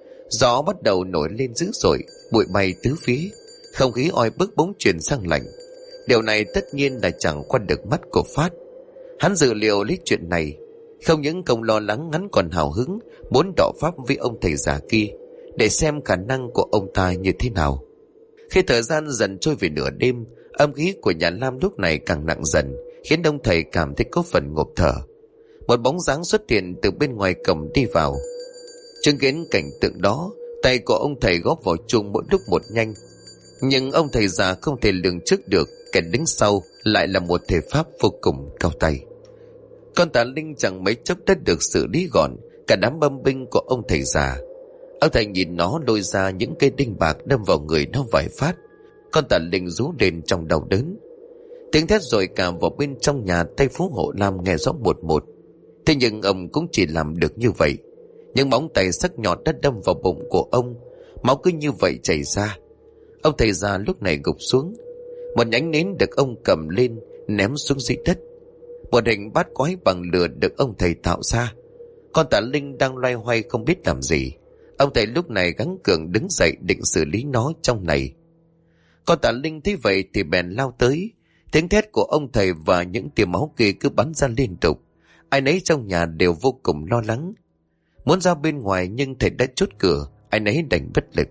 Gió bắt đầu nổi lên dữ dội, bụi bay tứ phía, không khí oi bức bỗng chuyển sang lạnh. Điều này tất nhiên là chẳng qua được mắt của Phát. Hắn dự liệu lấy chuyện này, không những không lo lắng, hắn còn hào hứng muốn đọ pháp với ông thầy già kia để xem khả năng của ông ta như thế nào. Khi thời gian dần trôi về nửa đêm, âm khí của nhà Lam lúc này càng nặng dần, khiến ông thầy cảm thấy có phần ngộp thở. Một bóng dáng xuất hiện từ bên ngoài cổng đi vào. Chứng kiến cảnh tượng đó, tay của ông thầy góp vào chuông mỗi lúc một nhanh. Nhưng ông thầy già không thể lường trước được kẻ đứng sau lại là một thể pháp vô cùng cao tay. Con tà linh chẳng mấy chốc đã được xử lý gọn cả đám bâm binh của ông thầy già. Ông thầy nhìn nó lôi ra những cây đinh bạc đâm vào người nó vài phát. Con tà linh rú lên trong đau đớn. Tiếng thét rồi cả vào bên trong nhà tay Phú Hộ Lam nghe rõ một một. Thế nhưng ông cũng chỉ làm được như vậy. Những móng tay sắc nhọn đã đâm vào bụng của ông, máu cứ như vậy chảy ra. Ông thầy già lúc này gục xuống. Một nhánh nến được ông cầm lên ném xuống dưới đất. Một hình bát quái bằng lửa được ông thầy tạo ra. Con tà linh đang loay hoay không biết làm gì. Ông thầy lúc này gắng cường đứng dậy định xử lý nó trong này. Con tà linh thấy vậy thì bèn lao tới. Tiếng thét của ông thầy và những tia máu kia cứ bắn ra liên tục. Ai nấy trong nhà đều vô cùng lo lắng. Muốn ra bên ngoài nhưng thầy đã chốt cửa, ai nấy đành bất lực.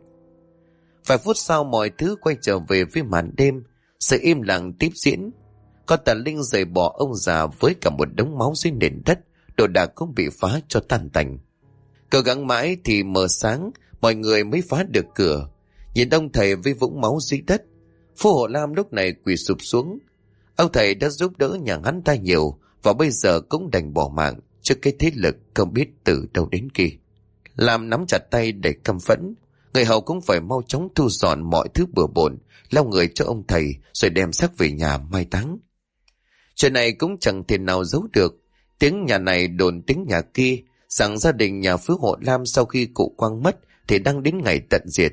Vài phút sau mọi thứ quay trở về với màn đêm. Sự im lặng tiếp diễn. Con tà linh rời bỏ ông già với cả một đống máu dưới nền đất. Đồ đạc cũng bị phá cho tan tành. Cố gắng mãi thì mờ sáng, mọi người mới phá được cửa. nhìn ông thầy với vũng máu dưới đất. Phú Hộ Lam lúc này quỳ sụp xuống. Ông thầy đã giúp đỡ nhà hắn ta nhiều, và bây giờ cũng đành bỏ mạng trước cái thế lực không biết từ đâu đến kia. Lam nắm chặt tay để căm phẫn. Người hầu cũng phải mau chóng thu dọn mọi thứ bừa bộn, lau người cho ông thầy, rồi đem xác về nhà mai táng. Chuyện này cũng chẳng thể nào giấu được. Tiếng nhà này đồn tiếng nhà kia, rằng gia đình nhà Phú Hộ Lam sau khi cụ Quang mất thì đang đến ngày tận diệt.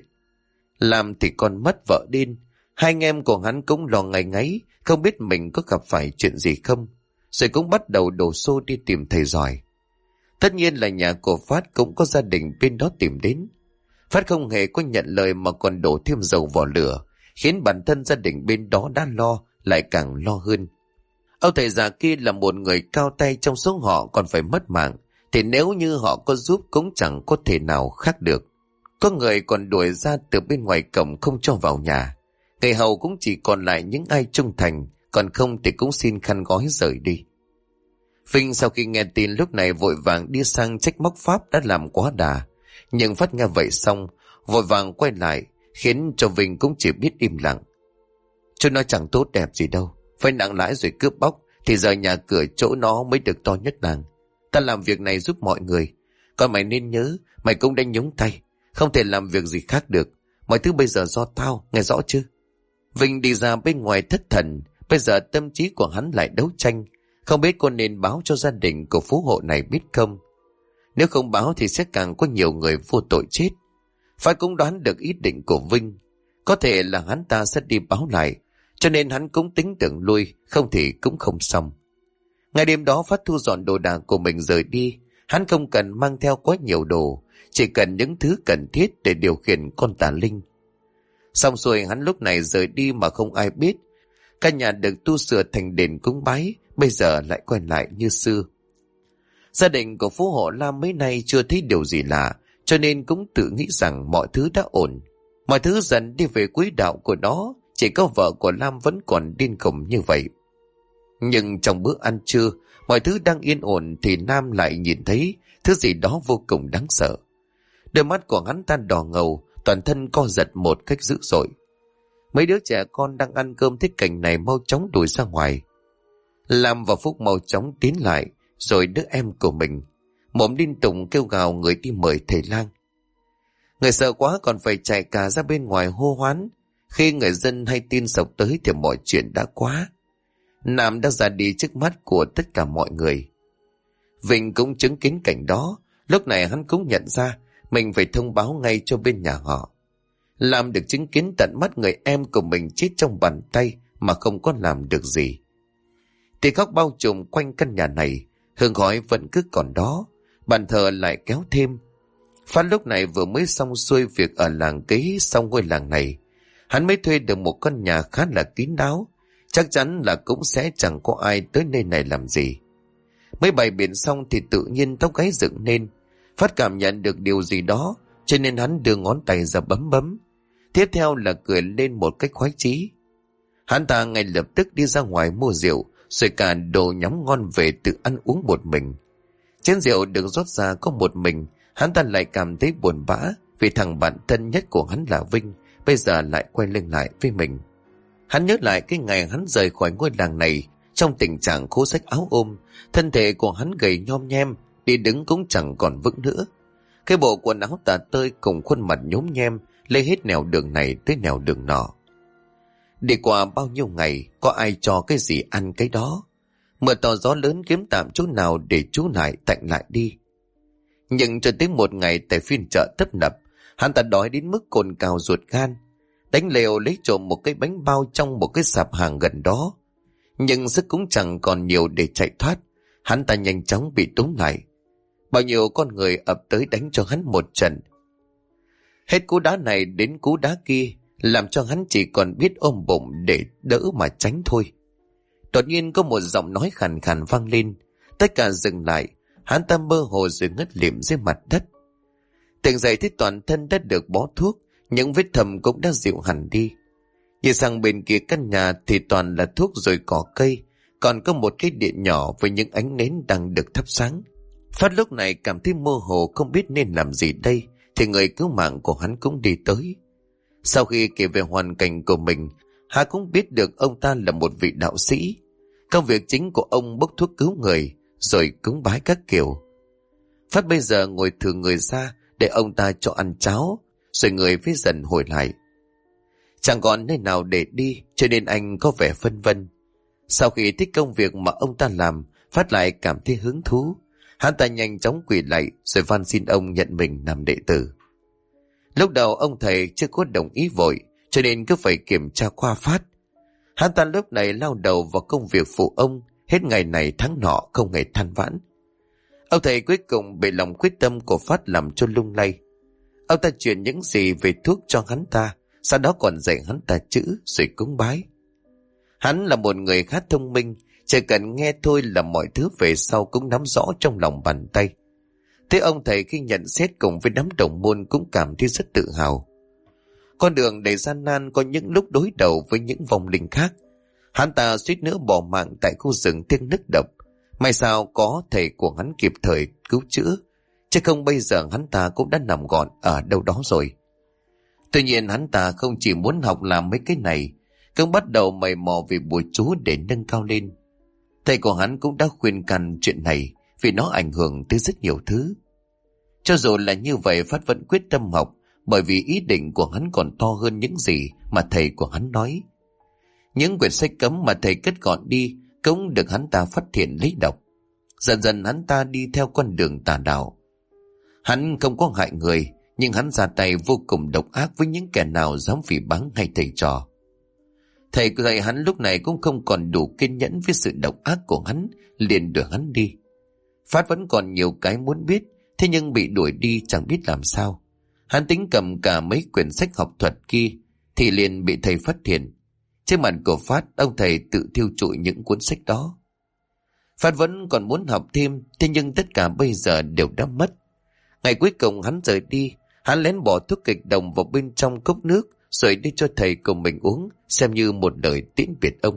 Lam thì con mất vợ điên, hai anh em của hắn cũng lo ngày ngáy, không biết mình có gặp phải chuyện gì không, rồi cũng bắt đầu đổ xô đi tìm thầy giỏi. Tất nhiên là nhà của Phát cũng có gia đình bên đó tìm đến. Phát không hề có nhận lời mà còn đổ thêm dầu vào lửa, khiến bản thân gia đình bên đó đã lo, lại càng lo hơn. Ông thầy già kia là một người cao tay trong số họ còn phải mất mạng, thì nếu như họ có giúp cũng chẳng có thể nào khác được. Có người còn đuổi ra từ bên ngoài cổng không cho vào nhà. Người hầu cũng chỉ còn lại những ai trung thành, còn không thì cũng xin khăn gói rời đi. Vinh sau khi nghe tin lúc này vội vàng đi sang trách móc Pháp đã làm quá đà. Nhưng Phát nghe vậy xong, vội vàng quay lại, khiến cho Vinh cũng chỉ biết im lặng. Chúng nó chẳng tốt đẹp gì đâu, phải nặng lãi rồi cướp bóc, thì giờ nhà cửa chỗ nó mới được to nhất làng. Ta làm việc này giúp mọi người, còn mày nên nhớ, mày cũng đã nhúng tay, không thể làm việc gì khác được. Mọi thứ bây giờ do tao, nghe rõ chưa? Vinh đi ra bên ngoài thất thần, bây giờ tâm trí của hắn lại đấu tranh, không biết có nên báo cho gia đình của phú hộ này biết không. Nếu không báo thì sẽ càng có nhiều người vô tội chết. Phải cũng đoán được ý định của Vinh, có thể là hắn ta sẽ đi báo lại, cho nên hắn cũng tính tưởng lui, không thì cũng không xong. Ngày đêm đó Phát thu dọn đồ đạc của mình rời đi. Hắn không cần mang theo quá nhiều đồ, chỉ cần những thứ cần thiết để điều khiển con tà linh. Xong xuôi hắn lúc này rời đi mà không ai biết. Căn nhà được tu sửa thành đền cúng bái, bây giờ lại quay lại như xưa. Gia đình của Phú Hộ Lam mấy nay chưa thấy điều gì lạ, cho nên cũng tự nghĩ rằng mọi thứ đã ổn. Mọi thứ dần đi về quỹ đạo của nó, chỉ có vợ của Lam vẫn còn điên khùng như vậy. Nhưng trong bữa ăn trưa, mọi thứ đang yên ổn thì Nam lại nhìn thấy thứ gì đó vô cùng đáng sợ. Đôi mắt của hắn ta đỏ ngầu, toàn thân co giật một cách dữ dội. Mấy đứa trẻ con đang ăn cơm thấy cảnh này mau chóng đuổi ra ngoài. Lam và Phúc mau chóng tiến lại, rồi đứa em của mình mồm liên tục kêu gào người đi mời thầy lang. Người sợ quá còn phải chạy cả ra bên ngoài hô hoán. Khi người dân hay tin sộc tới thì mọi chuyện đã quá. Nam đã ra đi trước mắt của tất cả mọi người. Vinh cũng chứng kiến cảnh đó. Lúc này hắn cũng nhận ra mình phải thông báo ngay cho bên nhà họ. Lam được chứng kiến tận mắt người em của mình chết trong bàn tay mà không có làm được gì. Thì khóc bao trùm quanh căn nhà này, hương khói vẫn cứ còn đó, bàn thờ lại kéo thêm. Phát lúc này vừa mới xong xuôi việc ở làng kế xong ngôi làng này. Hắn mới thuê được một căn nhà khá là kín đáo, chắc chắn là cũng sẽ chẳng có ai tới nơi này làm gì. Mới bày biện xong thì tự nhiên tóc gáy dựng lên. Phát cảm nhận được điều gì đó, cho nên hắn đưa ngón tay ra bấm bấm. Tiếp theo là cười lên một cách khoái chí. Hắn ta ngay lập tức đi ra ngoài mua rượu, rồi cả đồ nhắm ngon về tự ăn uống một mình. Chén rượu được rót ra có một mình, hắn ta lại cảm thấy buồn bã vì thằng bạn thân nhất của hắn là Vinh bây giờ lại quay lưng lại với mình. Hắn nhớ lại cái ngày hắn rời khỏi ngôi làng này trong tình trạng khô rách áo ôm, thân thể của hắn gầy nhom nhem, đi đứng cũng chẳng còn vững nữa. Cái bộ quần áo tả tơi cùng khuôn mặt nhốm nhem lê hết nẻo đường này tới nẻo đường nọ. Đi qua bao nhiêu ngày, có ai cho cái gì ăn cái đó. Mưa to gió lớn kiếm tạm chỗ nào để trú lại tạnh lại đi. Nhưng cho tới một ngày tại phiên chợ tấp nập, hắn ta đói đến mức cồn cào ruột gan, đánh lều lấy trộm một cái bánh bao trong một cái sạp hàng gần đó. Nhưng sức cũng chẳng còn nhiều để chạy thoát, hắn ta nhanh chóng bị túm lại. Bao nhiêu con người ập tới đánh cho hắn một trận. Hết cú đá này đến cú đá kia, làm cho hắn chỉ còn biết ôm bụng để đỡ mà tránh thôi. Đột nhiên có một giọng nói khàn khàn vang lên. Tất cả dừng lại, hắn ta mơ hồ rồi ngất lịm dưới mặt đất. Tỉnh dậy thấy toàn thân đã được bó thuốc, những vết thâm cũng đã dịu hẳn đi. Nhìn sang bên kia căn nhà thì toàn là thuốc rồi cỏ cây, còn có một cái điện nhỏ với những ánh nến đang được thắp sáng. Phát lúc này cảm thấy mơ hồ không biết nên làm gì đây, thì người cứu mạng của hắn cũng đi tới. Sau khi kể về hoàn cảnh của mình, Hà cũng biết được ông ta là một vị đạo sĩ. Công việc chính của ông bốc thuốc cứu người, rồi cúng bái các kiểu. Phát bây giờ ngồi thử người ra để ông ta cho ăn cháo, rồi người mới dần hồi lại. Chẳng còn nơi nào để đi, cho nên anh có vẻ phân vân. Sau khi thích công việc mà ông ta làm, Phát lại cảm thấy hứng thú. Hắn ta nhanh chóng quỳ lạy rồi van xin ông nhận mình làm đệ tử. Lúc đầu ông thầy chưa có đồng ý vội, cho nên cứ phải kiểm tra qua Phát. Hắn ta lúc này lao đầu vào công việc phụ ông, hết ngày này tháng nọ không hề than vãn. Ông thầy cuối cùng bị lòng quyết tâm của Phát làm cho lung lay. Ông ta truyền những gì về thuốc cho hắn ta, sau đó còn dạy hắn ta chữ rồi cúng bái. Hắn là một người khá thông minh, chỉ cần nghe thôi là mọi thứ về sau cũng nắm rõ trong lòng bàn tay. Thế ông thầy khi nhận xét cùng với đám đồng môn cũng cảm thấy rất tự hào. Con đường đầy gian nan có những lúc đối đầu với những vong linh khác. Hắn ta suýt nữa bỏ mạng tại khu rừng tiếng nức độc. May sao có thầy của hắn kịp thời cứu chữa, chứ không bây giờ hắn ta cũng đã nằm gọn ở đâu đó rồi. Tuy nhiên hắn ta không chỉ muốn học làm mấy cái này, cũng bắt đầu mày mò về bùa chú để nâng cao lên. Thầy của hắn cũng đã khuyên can chuyện này vì nó ảnh hưởng tới rất nhiều thứ. Cho dù là như vậy, Phát vẫn quyết tâm học, bởi vì ý định của hắn còn to hơn những gì mà thầy của hắn nói. Những quyển sách cấm mà thầy cất gọn đi cũng được hắn ta phát hiện lấy đọc. Dần dần hắn ta đi theo con đường tà đạo. Hắn không có hại người, nhưng hắn ra tay vô cùng độc ác với những kẻ nào dám phỉ báng hay thầy trò. Thầy của thầy hắn lúc này cũng không còn đủ kiên nhẫn với sự độc ác của hắn, liền đuổi hắn đi. Phát vẫn còn nhiều cái muốn biết, thế nhưng bị đuổi đi chẳng biết làm sao. Hắn tính cầm cả mấy quyển sách học thuật kia, thì liền bị thầy phát hiện. Trước mặt của Phát, ông thầy tự thiêu trụi những cuốn sách đó. Phát vẫn còn muốn học thêm, thế nhưng tất cả bây giờ đều đã mất. Ngày cuối cùng hắn rời đi, hắn lén bỏ thuốc kịch độc vào bên trong cốc nước, rồi đi cho thầy cùng mình uống, xem như một lời tiễn biệt ông.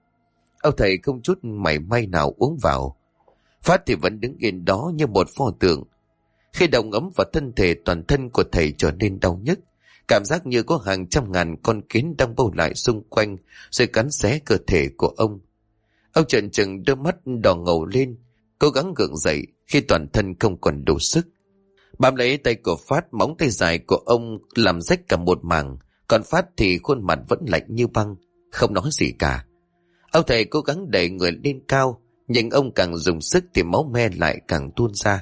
Ông thầy không chút mảy may nào uống vào. Phát thì vẫn đứng yên đó như một pho tượng. Khi đồng ngấm vào thân thể, toàn thân của thầy trở nên đau nhức, cảm giác như có hàng trăm ngàn con kiến đang bâu lại xung quanh, rồi cắn xé cơ thể của ông. Ông trợn trừng đôi mắt đỏ ngầu lên, cố gắng gượng dậy khi toàn thân không còn đủ sức. Bám lấy tay của Phát, móng tay dài của ông làm rách cả một mảng, còn Phát thì khuôn mặt vẫn lạnh như băng, không nói gì cả. Ông thầy cố gắng đẩy người lên cao, nhưng ông càng dùng sức thì máu me lại càng tuôn ra.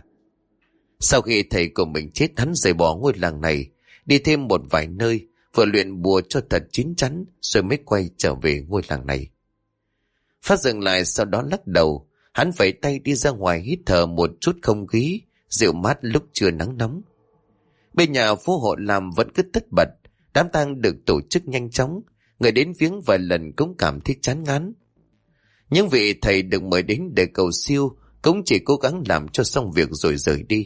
Sau khi thầy của mình chết, hắn rời bỏ ngôi làng này, đi thêm một vài nơi, vừa luyện bùa cho thật chín chắn, rồi mới quay trở về ngôi làng này. Phát dừng lại, sau đó lắc đầu, hắn vẫy tay đi ra ngoài hít thở một chút không khí dịu mát lúc trưa nắng nóng. Bên nhà phố Hộ Lam vẫn cứ tất bật, đám tang được tổ chức nhanh chóng, người đến viếng vài lần cũng cảm thấy chán ngán. Những vị thầy được mời đến để cầu siêu cũng chỉ cố gắng làm cho xong việc rồi rời đi.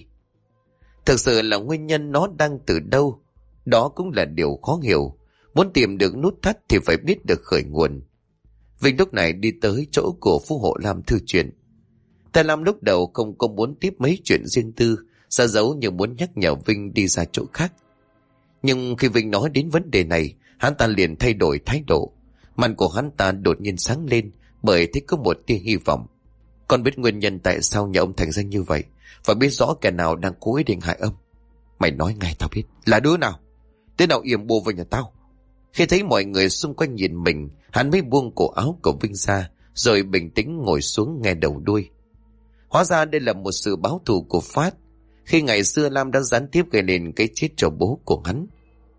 Thực sự là nguyên nhân nó đang từ đâu, đó cũng là điều khó hiểu. Muốn tìm được nút thắt thì phải biết được khởi nguồn. Vinh lúc này đi tới chỗ của Phú Hộ Lam thư chuyện. Thầy Lam lúc đầu không có muốn tiếp mấy chuyện riêng tư, ra dấu như muốn nhắc nhở Vinh đi ra chỗ khác. Nhưng khi Vinh nói đến vấn đề này, hắn ta liền thay đổi thái độ. Mặt của hắn ta đột nhiên sáng lên, bởi thấy có một tia hy vọng. Con biết nguyên nhân tại sao nhà ông thành ra như vậy, và biết rõ kẻ nào đang cố ý định hại ông. Mày nói ngay tao biết. Là đứa nào? Thế nào yểm bùa vào nhà tao? Khi thấy mọi người xung quanh nhìn mình, hắn mới buông cổ áo của Vinh ra, rồi bình tĩnh ngồi xuống nghe đầu đuôi. Hóa ra đây là một sự báo thù của Phát, khi ngày xưa Lam đã gián tiếp gây nên cái chết cho bố của hắn.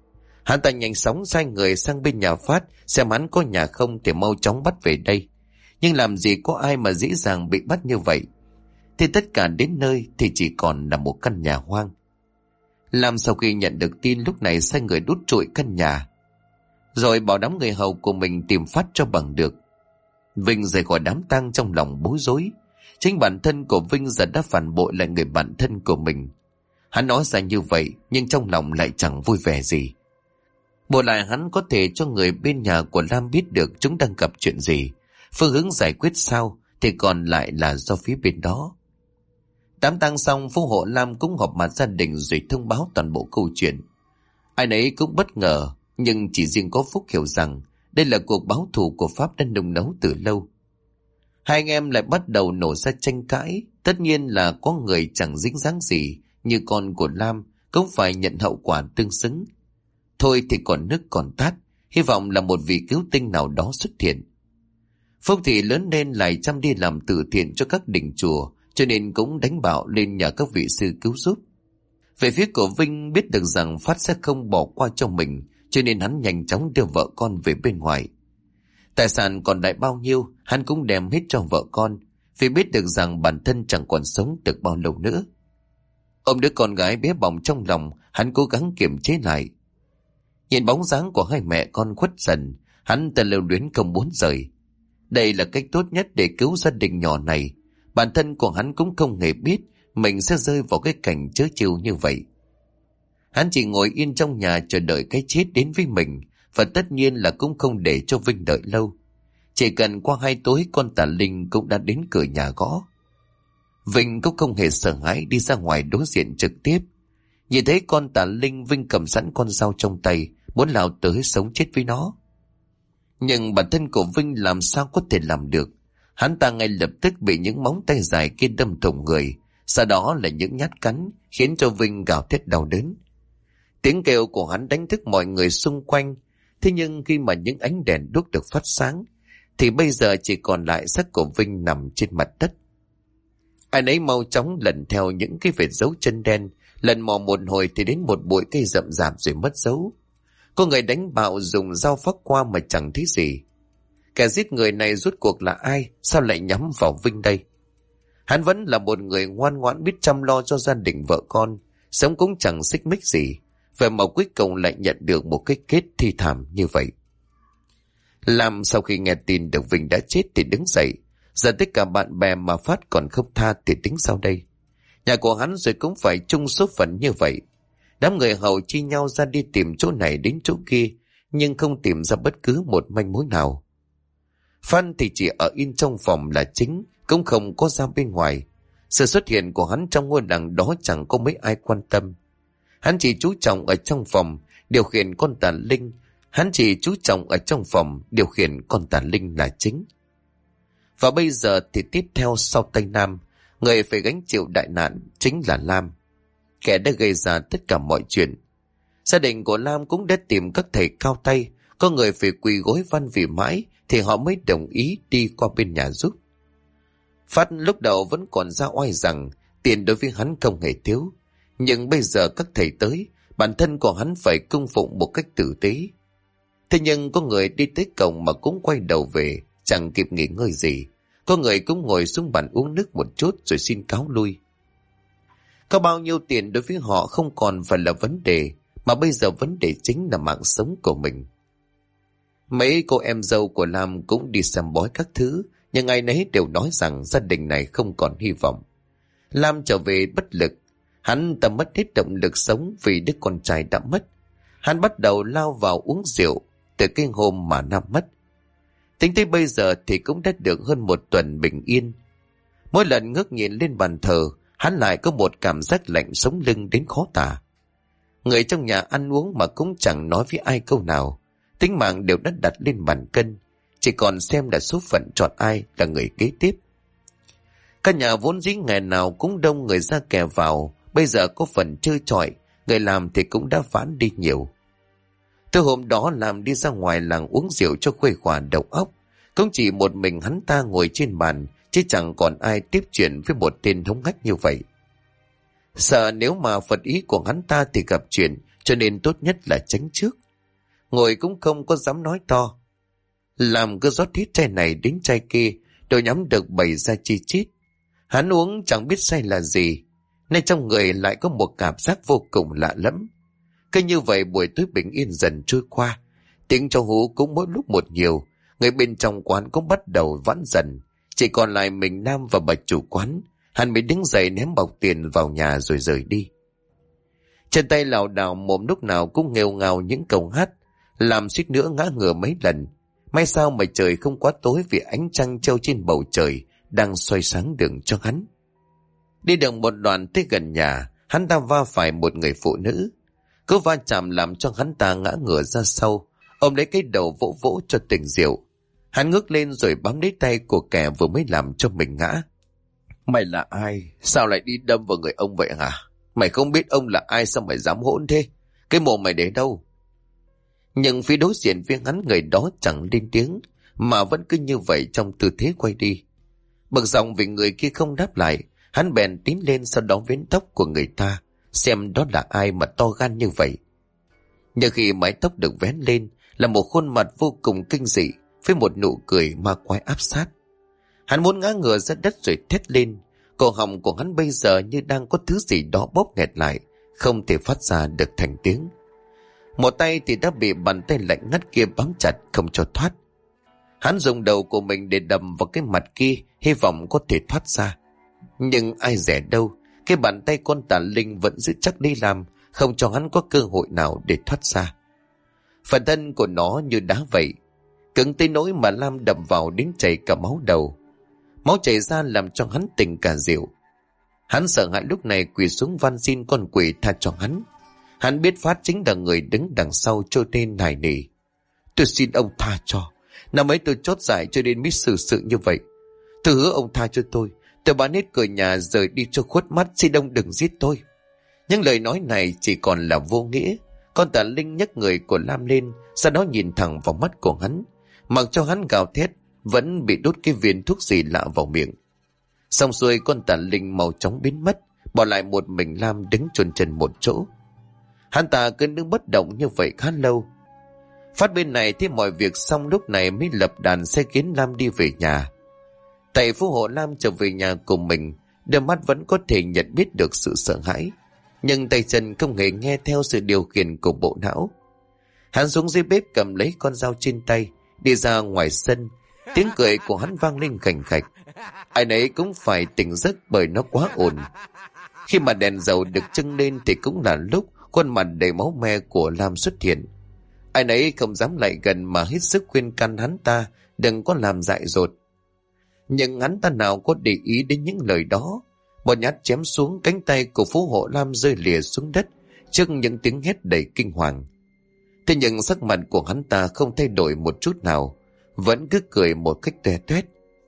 Hắn ta nhanh chóng sai người sang bên nhà Phát, xem hắn có nhà không thì mau chóng bắt về đây. Nhưng làm gì có ai mà dễ dàng bị bắt như vậy. Thì tất cả đến nơi thì chỉ còn là một căn nhà hoang. Lam sau khi nhận được tin lúc này sai người đốt trụi căn nhà, rồi bảo đám người hầu của mình tìm Phát cho bằng được. Vinh rời khỏi đám tang trong lòng bối rối. Chính bản thân của Vinh giờ đã phản bội lại người bạn thân của mình. Hắn nói ra như vậy, nhưng trong lòng lại chẳng vui vẻ gì. Bù lại hắn có thể cho người bên nhà của Lam biết được chúng đang gặp chuyện gì, phương hướng giải quyết sao thì còn lại là do phía bên đó. Đám tang xong, Phú Hộ Lam cũng họp mặt gia đình rồi thông báo toàn bộ câu chuyện. Ai nấy cũng bất ngờ, Nhưng chỉ riêng có Phúc hiểu rằng đây là cuộc báo thù của Pháp đã nung nấu từ lâu. Hai anh em lại bắt đầu nổ ra tranh cãi. Tất nhiên là có người chẳng dính dáng gì như con của Lam cũng phải nhận hậu quả tương xứng. Thôi thì còn nước còn tát, hy vọng là một vị cứu tinh nào đó xuất hiện. Phúc thì lớn lên lại chăm đi làm từ thiện cho các đình chùa, cho nên cũng đánh bạo lên nhờ các vị sư cứu giúp. Về phía của Vinh biết được rằng Phát sẽ không bỏ qua cho mình, cho nên hắn nhanh chóng đưa vợ con về bên ngoài. Tài sản còn lại bao nhiêu hắn cũng đem hết cho vợ con, vì biết được rằng bản thân chẳng còn sống được bao lâu nữa. Ôm đứa con gái bé bỏng trong lòng, hắn cố gắng kiềm chế lại. Nhìn bóng dáng của hai mẹ con khuất dần, hắn ta lưu luyến không muốn rời. Đây là cách tốt nhất để cứu gia đình nhỏ này. Bản thân của hắn cũng không hề biết mình sẽ rơi vào cái cảnh chớ chiêu như vậy. Hắn chỉ ngồi yên trong nhà chờ đợi cái chết đến với mình, và tất nhiên là cũng không để cho Vinh đợi lâu. Chỉ cần qua 2 tối con tà linh cũng đã đến cửa nhà gõ. Vinh cũng không hề sợ hãi đi ra ngoài đối diện trực tiếp. Nhìn thấy con tà linh, Vinh cầm sẵn con dao trong tay, muốn lao tới sống chết với nó. Nhưng bản thân của Vinh làm sao có thể làm được. Hắn ta ngay lập tức bị những móng tay dài kia đâm thủng người, sau đó là những nhát cắn khiến cho Vinh gào thét đau đớn. Tiếng kêu của hắn đánh thức mọi người xung quanh. Thế nhưng khi mà những ánh đèn đuốc được phát sáng, thì bây giờ chỉ còn lại xác của Vinh nằm trên mặt đất. Ai nấy mau chóng lần theo những cái vệt dấu chân đen, lần mò một hồi thì đến một bụi cây rậm rạp rồi mất dấu. Có người đánh bạo dùng dao phóc qua mà chẳng thấy gì. Kẻ giết người này rốt cuộc là ai? Sao lại nhắm vào Vinh đây? Hắn vẫn là một người ngoan ngoãn biết chăm lo cho gia đình vợ con, sống cũng chẳng xích mích gì, vậy mà cuối cùng lại nhận được một cái kết thi thảm như vậy. Lam sau khi nghe tin được Vinh đã chết thì đứng dậy. Giờ tất cả bạn bè mà Phát còn không tha thì tính sau đây? Nhà của hắn rồi cũng phải chung số phận như vậy. Đám người hầu chia nhau ra đi tìm chỗ này đến chỗ kia, nhưng không tìm ra bất cứ một manh mối nào. Phan thì chỉ ở yên trong phòng là chính, cũng không có ra bên ngoài. Sự xuất hiện của hắn trong ngôi làng đó chẳng có mấy ai quan tâm. Hắn chỉ chú trọng ở trong phòng điều khiển con tà linh. Là chính. Và bây giờ thì tiếp theo sau Tây Nam, người phải gánh chịu đại nạn chính là Lam, kẻ đã gây ra tất cả mọi chuyện. Gia đình của Lam cũng đã tìm các thầy cao tay, có người phải quỳ gối van vì mãi thì họ mới đồng ý đi qua bên nhà giúp. Phát lúc đầu vẫn còn ra oai rằng tiền đối với hắn không hề thiếu, nhưng bây giờ các thầy tới, bản thân của hắn phải cung phụng một cách tử tế. Thế nhưng có người đi tới cổng mà cũng quay đầu về, chẳng kịp nghỉ ngơi gì. Có người cũng ngồi xuống bàn uống nước một chút rồi xin cáo lui. Có bao nhiêu tiền đối với họ không còn phải là vấn đề, mà bây giờ vấn đề chính là mạng sống của mình. Mấy cô em dâu của Lam cũng đi xem bói các thứ, nhưng ai nấy đều nói rằng gia đình này không còn hy vọng. Lam trở về bất lực, hắn ta mất hết động lực sống vì đứa con trai đã mất. Hắn bắt đầu lao vào uống rượu từ cái hôm mà Nam mất. Tính tới bây giờ thì cũng đã được hơn 1 tuần bình yên. Mỗi lần ngước nhìn lên bàn thờ, hắn lại có một cảm giác lạnh sống lưng đến khó tả. Người trong nhà ăn uống mà cũng chẳng nói với ai câu nào. Tính mạng đều đã đặt lên bàn cân, chỉ còn xem là số phận chọn ai là người kế tiếp. Căn nhà vốn dĩ ngày nào cũng đông người ra kè vào, bây giờ có phần trơ trọi, người làm thì cũng đã vãn đi nhiều. Từ hôm đó làm đi ra ngoài làng uống rượu cho khuây khỏa đầu óc, cũng chỉ một mình hắn ta ngồi trên bàn, chứ chẳng còn ai tiếp chuyện với một tên hống hách như vậy. Sợ nếu mà phật ý của hắn ta thì gặp chuyện, cho nên tốt nhất là tránh trước. Ngồi cũng không có dám nói to. Làm cứ rót hết chai này đến chai kia, đều nhắm được bày ra chi chít. Hắn uống chẳng biết say là gì, nên trong người lại có một cảm giác vô cùng lạ lẫm. Cứ như vậy buổi tối bình yên dần trôi qua, tiếng cho hú cũng mỗi lúc một nhiều, người bên trong quán cũng bắt đầu vãn dần, chỉ còn lại mình Nam và bà chủ quán. Hắn mới đứng dậy ném bọc tiền vào nhà rồi rời đi. Chân tay lảo đảo, mồm lúc nào cũng nghêu ngao những câu hát, làm suýt nữa ngã ngửa mấy lần. May sao mà trời không quá tối, vì ánh trăng treo trên bầu trời đang soi sáng đường cho hắn. Đi được một đoạn tới gần nhà, hắn ta va phải một người phụ nữ. Cú va chạm làm cho hắn ta ngã ngửa ra sau, ôm lấy cái đầu vỗ vỗ cho tỉnh rượu. Hắn ngước lên rồi bám lấy tay của kẻ vừa mới làm cho mình ngã. Mày là ai? Sao lại đi đâm vào người ông vậy hả? Mày không biết ông là ai sao mày dám hỗn thế? Cái mồm mày để đâu? Nhưng phía đối diện với hắn, người đó chẳng lên tiếng, mà vẫn cứ như vậy trong tư thế quay đi. Bực dòng vì người kia không đáp lại, hắn bèn tiến lên, sau đó vén tóc của người ta, xem đó là ai mà to gan như vậy. Nhưng khi mái tóc được vén lên là một khuôn mặt vô cùng kinh dị, với một nụ cười ma quái áp sát. Hắn muốn ngã ngửa ra đất rồi thét lên. Cổ họng của hắn bây giờ như đang có thứ gì đó bóp nghẹt lại, không thể phát ra được thành tiếng. Một tay thì đã bị bàn tay lạnh ngắt kia bám chặt không cho thoát. Hắn dùng đầu của mình để đầm vào cái mặt kia, hy vọng có thể thoát ra. Nhưng ai dè đâu, cái bàn tay con tà linh vẫn giữ chắc đi làm, không cho hắn có cơ hội nào để thoát ra. Phần thân của nó như đá vậy, cứng tới nỗi mà Lam đập vào đến chảy cả máu đầu. Máu chảy ra làm cho hắn tỉnh cả rượu. Hắn sợ hãi lúc này quỳ xuống van xin con quỷ tha cho hắn. Hắn biết Phát chính là người đứng đằng sau cho nên nài nỉ. Tôi xin ông tha cho. Năm ấy tôi chót dại cho nên mới xử sự như vậy. Tôi hứa ông tha cho tôi bán hết cửa nhà rời đi cho khuất mắt, xin ông đừng giết tôi. Nhưng lời nói này chỉ còn là vô nghĩa. Con tà linh nhấc người của Lam lên, sau đó nhìn thẳng vào mắt của hắn, mặc cho hắn gào thét, vẫn bị đốt cái viên thuốc gì lạ vào miệng. Xong xuôi, con tà linh mau chóng biến mất, bỏ lại một mình Lam đứng chôn chân một chỗ. Hắn ta cứ đứng bất động như vậy khá lâu. Phát bên này thấy mọi việc xong lúc này mới lập đàn xe kiến Lam đi về nhà. Thầy phù hộ Lam trở về nhà cùng mình, đôi mắt vẫn có thể nhận biết được sự sợ hãi, nhưng tay chân không hề nghe theo sự điều khiển của bộ não. Hắn xuống dưới bếp cầm lấy con dao trên tay, đi ra ngoài sân. Tiếng cười của hắn vang lên khành khạch. Ai nấy cũng phải tỉnh giấc bởi nó quá ồn. Khi mà đèn dầu được trưng lên thì cũng là lúc khuôn mặt đầy máu me của Lam xuất hiện. Ai nấy không dám lại gần mà hết sức khuyên can hắn ta đừng có làm dại dột. Nhưng hắn ta nào có để ý đến những lời đó. Một nhát chém xuống, cánh tay của phú hộ Lam rơi lìa xuống đất trước những tiếng hét đầy kinh hoàng. Thế nhưng sắc mặt của hắn ta không thay đổi một chút nào, vẫn cứ cười một cách toe toét.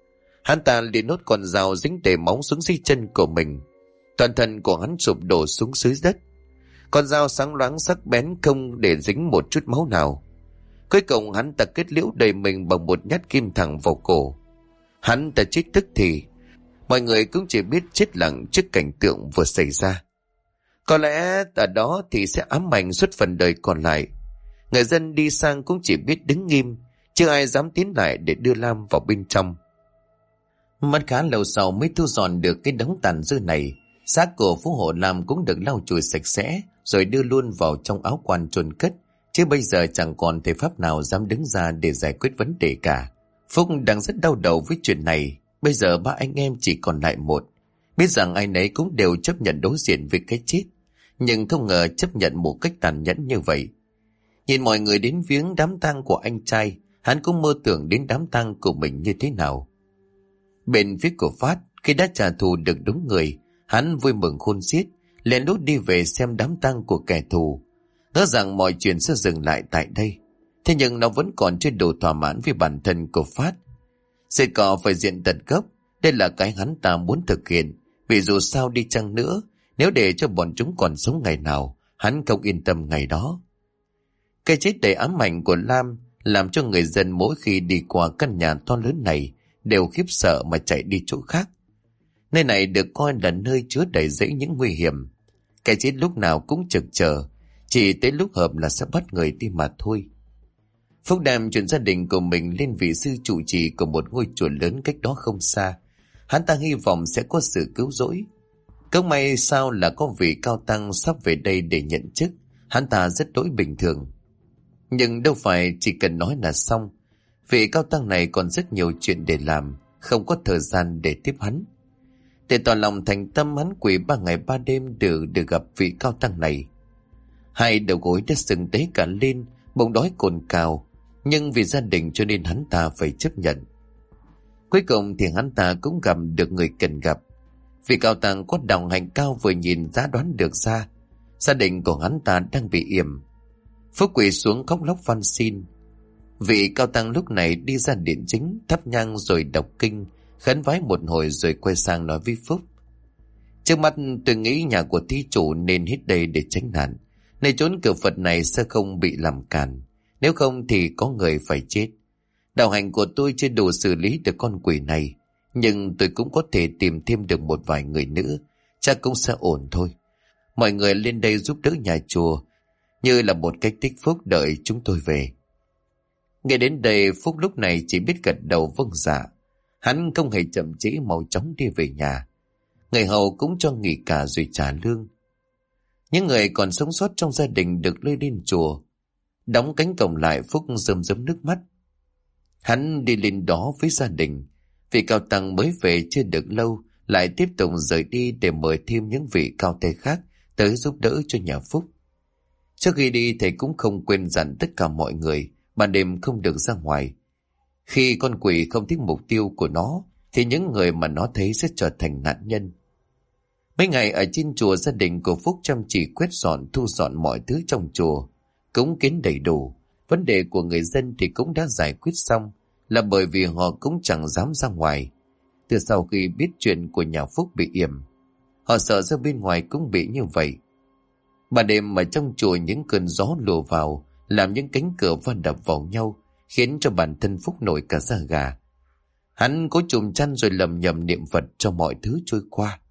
Hắn ta liền nốt con dao dính đầy máu xuống dưới chân của mình. Toàn thân của hắn sụp đổ xuống dưới đất. Con dao sáng loáng sắc bén không để dính một chút máu nào. Cuối cùng hắn ta kết liễu đầy mình bằng một nhát kim thẳng vào cổ. Hắn ta chết tức thì. Mọi người cũng chỉ biết chết lặng trước cảnh tượng vừa xảy ra. Có lẽ ở đó thì sẽ ám ảnh suốt phần đời còn lại. Người dân đi sang cũng chỉ biết đứng nghiêm, chưa ai dám tiến lại để đưa Lam vào bên trong. Mất khá lâu sau mới thu dọn được cái đống tàn dư này. Xác của phú hộ Lam cũng được lau chùi sạch sẽ, rồi đưa luôn vào trong áo quan chôn cất. Chứ bây giờ chẳng còn thầy pháp nào dám đứng ra để giải quyết vấn đề cả. Phúc đang rất đau đầu với chuyện này. Bây giờ ba anh em chỉ còn lại một. Biết rằng ai nấy cũng đều chấp nhận đối diện với cái chết, nhưng không ngờ chấp nhận một cách tàn nhẫn như vậy. Nhìn mọi người đến viếng đám tang của anh trai, hắn cũng mơ tưởng đến đám tang của mình như thế nào. Bên phía của Phát, khi đã trả thù được đúng người, hắn vui mừng khôn xiết, lén lút đi về xem đám tang của kẻ thù, ngỡ rằng mọi chuyện sẽ dừng lại tại đây. Thế nhưng nó vẫn còn chưa đủ thỏa mãn với bản thân của Phát. Dây cỏ phải diện tận gốc, đây là cái hắn ta muốn thực hiện, vì dù sao đi chăng nữa, nếu để cho bọn chúng còn sống ngày nào, hắn không yên tâm ngày đó. Cái chết đầy ám ảnh của Lam làm cho người dân mỗi khi đi qua căn nhà to lớn này đều khiếp sợ mà chạy đi chỗ khác. Nơi này được coi là nơi chứa đầy rẫy những nguy hiểm. Cái chết lúc nào cũng trực chờ, chỉ tới lúc hợp là sẽ bắt người đi mà thôi. Phúc đem chuyện gia đình của mình lên vị sư trụ trì của một ngôi chùa lớn cách đó không xa. Hắn ta hy vọng sẽ có sự cứu rỗi. Không may sao là có vị cao tăng sắp về đây để nhận chức. Hắn ta rất đối bình thường. Nhưng đâu phải chỉ cần nói là xong. Vị cao tăng này còn rất nhiều chuyện để làm, không có thời gian để tiếp hắn. Để tỏ lòng thành tâm, hắn quỳ 3 ngày 3 đêm để gặp vị cao tăng này. Hai đầu gối đã sưng tấy cả lên, bụng đói cồn cào, nhưng vì gia đình cho nên hắn ta phải chấp nhận. Cuối cùng thì hắn ta cũng gặp được người cần gặp. Vị cao tăng có đạo hạnh cao vừa nhìn đã đoán được ra. Gia đình của hắn ta đang bị yểm. Phúc quỳ xuống khóc lóc van xin. Vị cao tăng lúc này đi ra điện chính, thắp nhang rồi đọc kinh, khấn vái một hồi rồi quay sang nói với Phúc: trước mắt tôi nghĩ nhà của thí chủ nên hít đây để tránh nạn. Nơi chốn cửa Phật này sẽ không bị làm cản, nếu không thì có người phải chết. Đạo hành của tôi chưa đủ xử lý được con quỷ này, nhưng tôi cũng có thể tìm thêm được một vài người nữa, chắc cũng sẽ ổn thôi. Mọi người lên đây giúp đỡ nhà chùa, như là một cách tích phúc đợi chúng tôi về. Nghe đến đây, Phúc lúc này chỉ biết gật đầu vâng dạ. Hắn không hề chậm trễ, mau chóng đi về nhà. Người hầu cũng cho nghỉ cả rồi trả lương. Những người còn sống sót trong gia đình được lôi lên chùa. Đóng cánh cổng lại, Phúc rơm rớm nước mắt. Hắn đi lên đó với gia đình. Vị cao tăng mới về chưa được lâu lại tiếp tục rời đi để mời thêm những vị cao tay khác tới giúp đỡ cho nhà Phúc. Trước khi đi, thầy cũng không quên dặn tất cả mọi người ban đêm không được ra ngoài. Khi con quỷ không thích mục tiêu của nó thì những người mà nó thấy sẽ trở thành nạn nhân. Mấy ngày ở trên chùa, gia đình của Phúc chăm chỉ quét dọn thu dọn mọi thứ trong chùa, cúng kiến đầy đủ. Vấn đề của người dân thì cũng đã giải quyết xong, là bởi vì họ cũng chẳng dám ra ngoài. Từ sau khi biết chuyện của nhà Phúc bị yểm, họ sợ ra bên ngoài cũng bị như vậy. Ban đêm mà trong chùa, những cơn gió lùa vào làm những cánh cửa va đập vào nhau, khiến cho bản thân Phúc nổi cả da gà. Hắn cố chùm chăn rồi lầm nhầm niệm Phật cho mọi thứ trôi qua.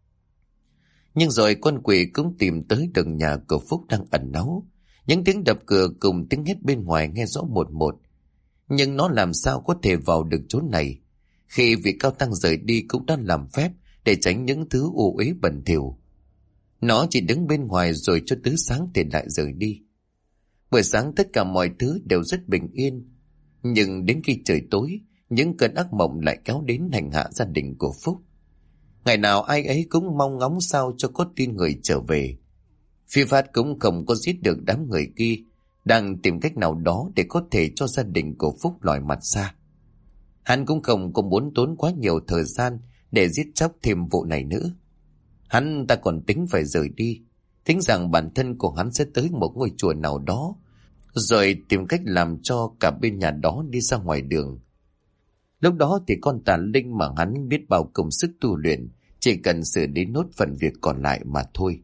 Nhưng rồi con quỷ cũng tìm tới được nhà của Phúc đang ẩn náu. Những tiếng đập cửa cùng tiếng hét bên ngoài nghe rõ một một. Nhưng nó làm sao có thể vào được chỗ này, khi vị cao tăng rời đi cũng đã làm phép để tránh những thứ u uế bẩn thỉu. Nó chỉ đứng bên ngoài rồi cho tới sáng thì lại rời đi. Buổi sáng tất cả mọi thứ đều rất bình yên, nhưng đến khi trời tối, những cơn ác mộng lại kéo đến hành hạ gia đình của Phúc. Ngày nào ai ấy cũng mong ngóng sao cho có tin người trở về. Phi Phát cũng không có giết được đám người kia, đang tìm cách nào đó để có thể cho gia đình của Phúc lòi mặt ra. Hắn cũng không có muốn tốn quá nhiều thời gian để giết chóc thêm vụ này nữa. Hắn ta còn tính phải rời đi, tính rằng bản thân của hắn sẽ tới một ngôi chùa nào đó, rồi tìm cách làm cho cả bên nhà đó đi ra ngoài đường. Lúc đó thì con tà linh mà hắn biết bao công sức tu luyện chỉ cần xử lý nốt phần việc còn lại mà thôi.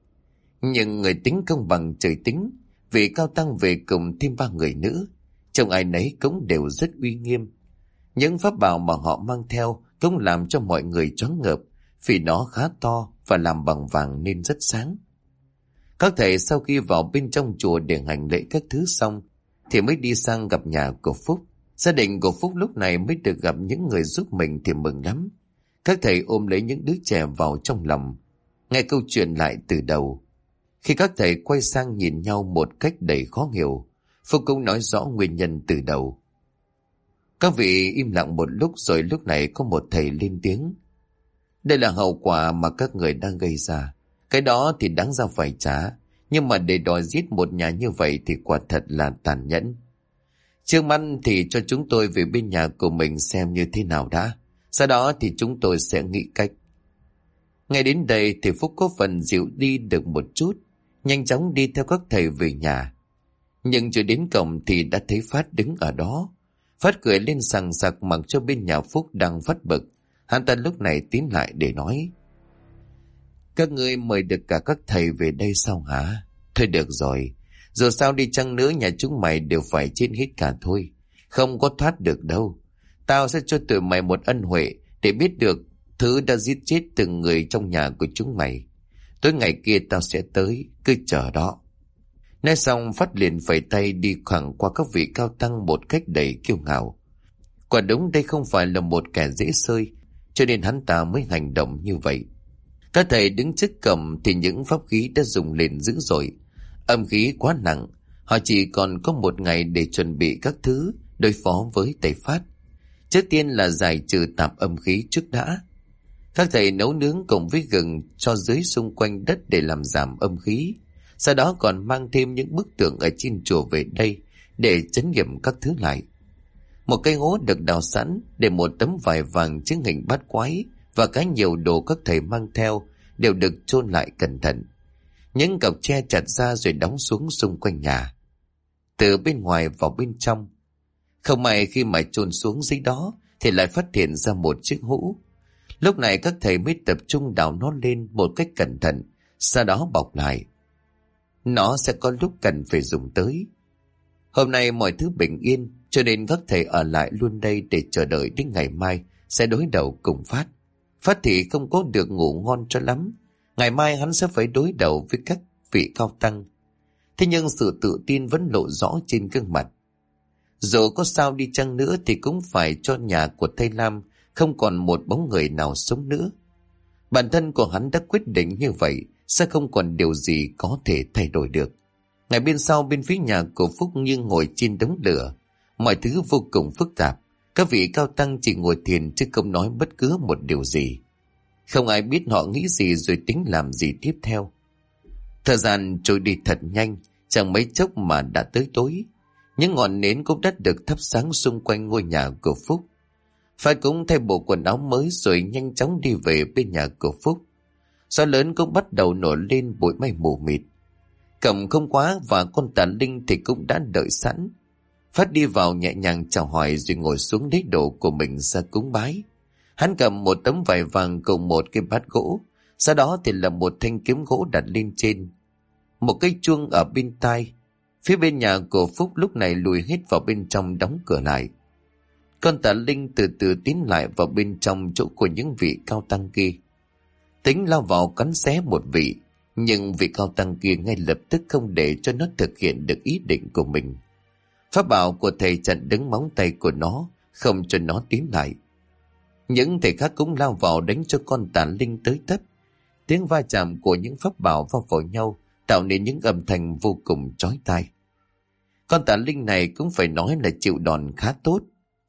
Nhưng người tính không bằng trời tính, vì cao tăng về cùng thêm 3 người nữa, trông ai nấy cũng đều rất uy nghiêm. Những pháp bảo mà họ mang theo cũng làm cho mọi người choáng ngợp, vì nó khá to và làm bằng vàng nên rất sáng. Các thầy sau khi vào bên trong chùa để hành lễ các thứ xong thì mới đi sang gặp nhà của Phúc. Gia đình của Phúc lúc này mới được gặp những người giúp mình thì mừng lắm. Các thầy ôm lấy những đứa trẻ vào trong lòng, nghe câu chuyện lại từ đầu. Khi các thầy quay sang nhìn nhau một cách đầy khó hiểu, Phúc cũng nói rõ nguyên nhân từ đầu. Các vị im lặng một lúc rồi lúc này có một thầy lên tiếng. Đây là hậu quả mà các người đang gây ra. Cái đó thì đáng ra phải trả, nhưng mà để đòi giết một nhà như vậy thì quả thật là tàn nhẫn. Trước mắt thì cho chúng tôi về bên nhà của mình xem như thế nào đã. Sau đó thì chúng tôi sẽ nghĩ cách. Ngay đến đây thì Phúc có phần dịu đi được một chút, nhanh chóng đi theo các thầy về nhà. Nhưng chưa đến cổng thì đã thấy Phát đứng ở đó. Phát cười lên sằng sặc mặc cho bên nhà Phúc đang phát bực. Hắn ta lúc này tiến lại để nói: các ngươi mời được cả các thầy về đây sao hả? Thôi được rồi, dù sao đi chăng nữa nhà chúng mày đều phải chết hết cả thôi, không có thoát được đâu. Tao sẽ cho tụi mày một ân huệ để biết được thứ đã giết chết từng người trong nhà của chúng mày. Tối ngày kia tao sẽ tới, cứ chờ đó. Nói xong Phát liền phẩy tay đi khoảng qua các vị cao tăng một cách đầy kiêu ngạo. Quả đúng đây không phải là một kẻ dễ xơi, cho nên hắn ta mới hành động như vậy. Các thầy đứng trước cổng thì những pháp khí đã dùng lên dữ dội, âm khí quá nặng. Họ chỉ còn có một ngày để chuẩn bị các thứ đối phó với thầy Phát. Trước tiên là giải trừ tạp âm khí trước đã. Các thầy nấu nướng cùng với gừng cho dưới xung quanh đất để làm giảm âm khí. Sau đó còn mang thêm những bức tượng ở trên chùa về đây để trấn nghiệm các thứ lại. Một cây hố được đào sẵn để một tấm vải vàng chứng hình bát quái và cái nhiều đồ các thầy mang theo đều được chôn lại cẩn thận. Những cọc tre chặt ra rồi đóng xuống xung quanh nhà, từ bên ngoài vào bên trong. Không may khi mà chôn xuống dưới đó thì lại phát hiện ra một chiếc hũ. Lúc này các thầy mới tập trung đào nó lên một cách cẩn thận, sau đó bọc lại. Nó sẽ có lúc cần phải dùng tới. Hôm nay mọi thứ bình yên, cho nên các thầy ở lại luôn đây để chờ đợi đến ngày mai sẽ đối đầu cùng Phát. Phát thì không có được ngủ ngon cho lắm. Ngày mai hắn sẽ phải đối đầu với các vị cao tăng. Thế nhưng sự tự tin vẫn lộ rõ trên gương mặt. Dù có sao đi chăng nữa thì cũng phải cho nhà của thầy Lam không còn một bóng người nào sống nữa. Bản thân của hắn đã quyết định như vậy, sẽ không còn điều gì có thể thay đổi được. Ngày bên sau, bên phía nhà của Phúc như ngồi trên đống lửa. Mọi thứ vô cùng phức tạp. Các vị cao tăng chỉ ngồi thiền chứ không nói bất cứ một điều gì. Không ai biết họ nghĩ gì rồi tính làm gì tiếp theo. Thời gian trôi đi thật nhanh, chẳng mấy chốc mà đã tới tối. Những ngọn nến cũng đã được thắp sáng xung quanh ngôi nhà của Phúc. Phải cũng thay bộ quần áo mới rồi nhanh chóng đi về bên nhà của Phúc. Gió lớn cũng bắt đầu nổi lên, bụi mây mù mịt. Cầm không quá và con Tà Linh thì cũng đã đợi sẵn. Phát đi vào nhẹ nhàng chào hỏi rồi ngồi xuống lấy đồ của mình ra cúng bái. Hắn cầm một tấm vải vàng cùng một cái bát gỗ, sau đó thì là một thanh kiếm gỗ đặt lên trên. Một cây chuông ở bên tai. Phía bên nhà của Phúc lúc này lùi hết vào bên trong, đóng cửa lại. Con Tà Linh từ từ tiến lại vào bên trong chỗ của những vị cao tăng kia. Tính lao vào cắn xé một vị, nhưng vị cao tăng kia ngay lập tức không để cho nó thực hiện được ý định của mình. Pháp bảo của thầy chặn đứng móng tay của nó, không cho nó tiến lại. Những thầy khác cũng lao vào đánh cho con Tà Linh tới tấp. Tiếng va chạm của những pháp bảo vào nhau tạo nên những âm thanh vô cùng chói tai. Con Tà Linh này cũng phải nói là chịu đòn khá tốt.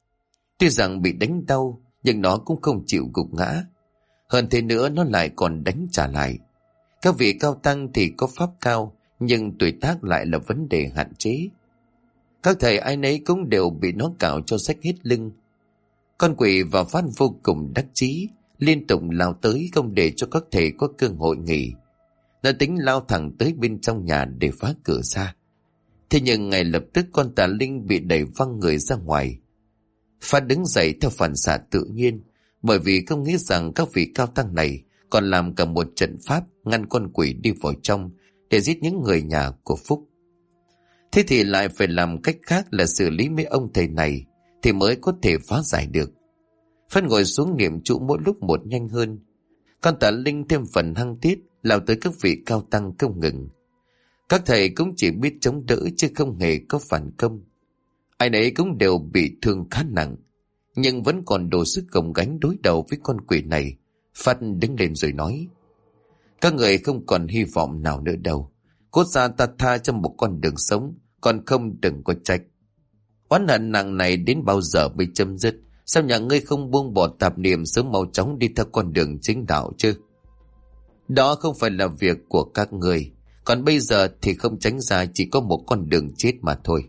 Tuy rằng bị đánh đau, nhưng nó cũng không chịu gục ngã. Hơn thế nữa, nó lại còn đánh trả lại. Các vị cao tăng thì có pháp cao, nhưng tuổi tác lại là vấn đề hạn chế. Các thầy ai nấy cũng đều bị nó cạo cho rách hết lưng. Con quỷ và Phát vô cùng đắc chí, liên tục lao tới không để cho các thầy có cơ hội nghỉ. Nó tính lao thẳng tới bên trong nhà để phá cửa ra. Thế nhưng ngay lập tức con Tà Linh bị đẩy văng người ra ngoài. Phát đứng dậy theo phản xạ tự nhiên, bởi vì không nghĩ rằng các vị cao tăng này còn làm cả một trận pháp ngăn con quỷ đi vào trong để giết những người nhà của Phúc. Thế thì lại phải làm cách khác là xử lý mấy ông thầy này thì mới có thể phá giải được. Phát ngồi xuống niệm trụ mỗi lúc một nhanh hơn. Con Tà Linh thêm phần hăng tiết lao tới các vị cao tăng không ngừng. Các thầy cũng chỉ biết chống đỡ chứ không hề có phản công. Ai nấy cũng đều bị thương khá nặng, nhưng vẫn còn đủ sức gồng gánh đối đầu với con quỷ này. Phát đứng lên rồi nói: các người không còn hy vọng nào nữa đâu. Cốt ra ta tha cho một con đường sống, còn không đừng có trách. Oán hận nặng này đến bao giờ mới chấm dứt? Sao nhà ngươi không buông bỏ tạp niệm, sớm mau chóng đi theo con đường chính đạo chứ? Đó không phải là việc của các người. Còn bây giờ thì không tránh ra chỉ có một con đường chết mà thôi.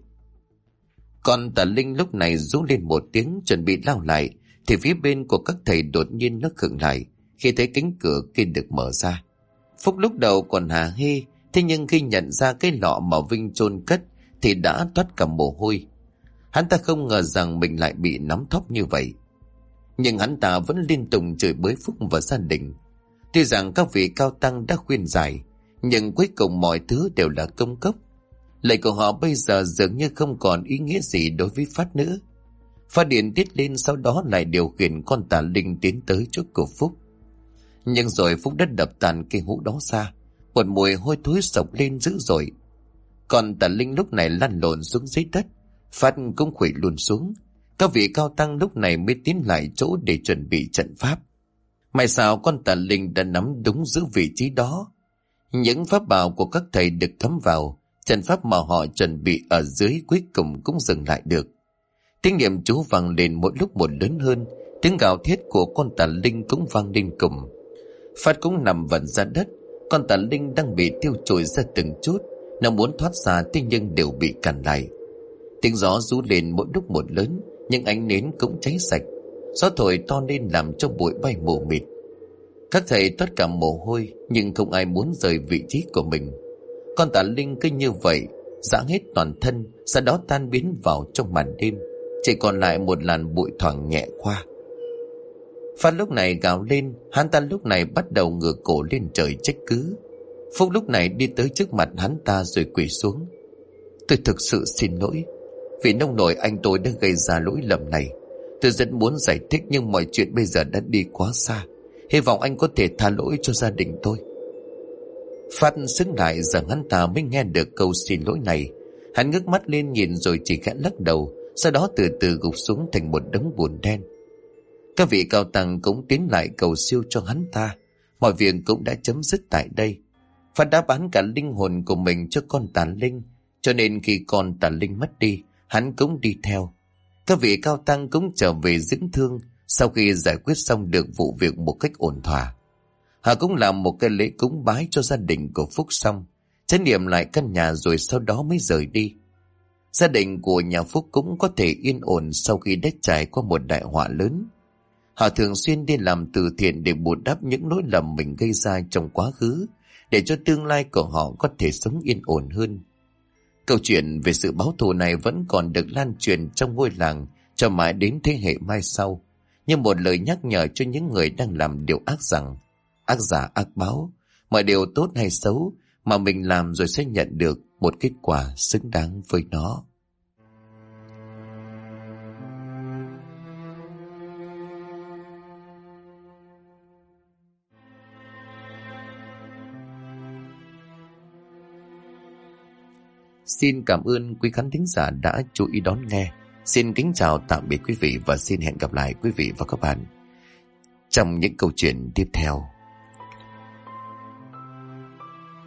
Còn Tà Linh lúc này rú lên một tiếng chuẩn bị lao lại, thì phía bên của các thầy đột nhiên nó khựng lại khi thấy cánh cửa kia được mở ra. Phúc lúc đầu còn hả hê, thế nhưng khi nhận ra cái lọ mà Vinh chôn cất thì đã toát cả mồ hôi. Hắn ta không ngờ rằng mình lại bị nắm thóp như vậy. Nhưng hắn ta vẫn liên tục chửi bới Phúc và gia đình. Tuy rằng các vị cao tăng đã khuyên giải, nhưng cuối cùng mọi thứ đều là công cốc. Lời của họ bây giờ dường như không còn ý nghĩa gì đối với Phát nữa. Phát điện tiết lên, sau đó lại điều khiển con Tà Linh tiến tới trước của Phúc. Nhưng rồi Phúc đã đập tàn cây hũ đó ra, một mùi hôi thối sộc lên dữ dội. Còn Tà Linh lúc này lăn lộn xuống dưới đất, Phát cũng khuỵu luôn xuống. Các vị cao tăng lúc này mới tiến lại chỗ để chuẩn bị trận pháp. May sao con Tà Linh đã nắm đúng giữ vị trí đó. Những pháp bảo của các thầy được cắm vào, trận pháp mà họ chuẩn bị ở dưới cuối cùng cũng dừng lại được. Tiếng niệm chú vang lên mỗi lúc một lớn hơn, tiếng gào thét của con Tà Linh cũng vang lên cùng. Phát cũng nằm vật ra đất, con Tà Linh đang bị tiêu trồi ra từng chút, nó muốn thoát ra thế nhưng đều bị cản lại. Tiếng gió rú lên mỗi lúc một lớn, nhưng ánh nến cũng cháy sạch. Gió thổi to lên làm cho bụi bay mù mịt. Các thầy tất cả mồ hôi, nhưng không ai muốn rời vị trí của mình. Con tà linh cứ như vậy giãng hết toàn thân, sau đó tan biến vào trong màn đêm, chỉ còn lại một làn bụi thoảng nhẹ qua. Phát lúc này gào lên, hắn ta lúc này bắt đầu ngửa cổ lên trời trách cứ. Phúc lúc này đi tới trước mặt hắn ta rồi quỳ xuống. Tôi thực sự xin lỗi, vì nông nổi anh tôi đã gây ra lỗi lầm này. Tôi rất muốn giải thích nhưng mọi chuyện bây giờ đã đi quá xa. Hy vọng anh có thể tha lỗi cho gia đình tôi. Phát xứng lại rằng hắn ta mới nghe được câu xin lỗi này. Hắn ngước mắt lên nhìn rồi chỉ khẽ lắc đầu, sau đó từ từ gục xuống thành một đống bùn đen. Các vị cao tăng cũng tiến lại cầu siêu cho hắn ta. Mọi việc cũng đã chấm dứt tại đây. Phát đã bán cả linh hồn của mình cho con tà linh, cho nên khi con tà linh mất đi, hắn cũng đi theo. Các vị cao tăng cũng trở về dưỡng thương sau khi giải quyết xong được vụ việc một cách ổn thỏa. Họ cũng làm một cái lễ cúng bái cho gia đình của Phúc xong, trấn niệm lại căn nhà rồi sau đó mới rời đi. Gia đình của nhà Phúc cũng có thể yên ổn sau khi đã trải qua một đại họa lớn. Họ thường xuyên đi làm từ thiện để bù đắp những lỗi lầm mình gây ra trong quá khứ, để cho tương lai của họ có thể sống yên ổn hơn. Câu chuyện về sự báo thù này vẫn còn được lan truyền trong ngôi làng cho mãi đến thế hệ mai sau, như một lời nhắc nhở cho những người đang làm điều ác rằng ác giả ác báo, mọi điều tốt hay xấu mà mình làm rồi sẽ nhận được một kết quả xứng đáng với nó. Xin cảm ơn quý khán thính giả đã chú ý đón nghe. Xin kính chào tạm biệt quý vị và xin hẹn gặp lại quý vị và các bạn trong những câu chuyện tiếp theo.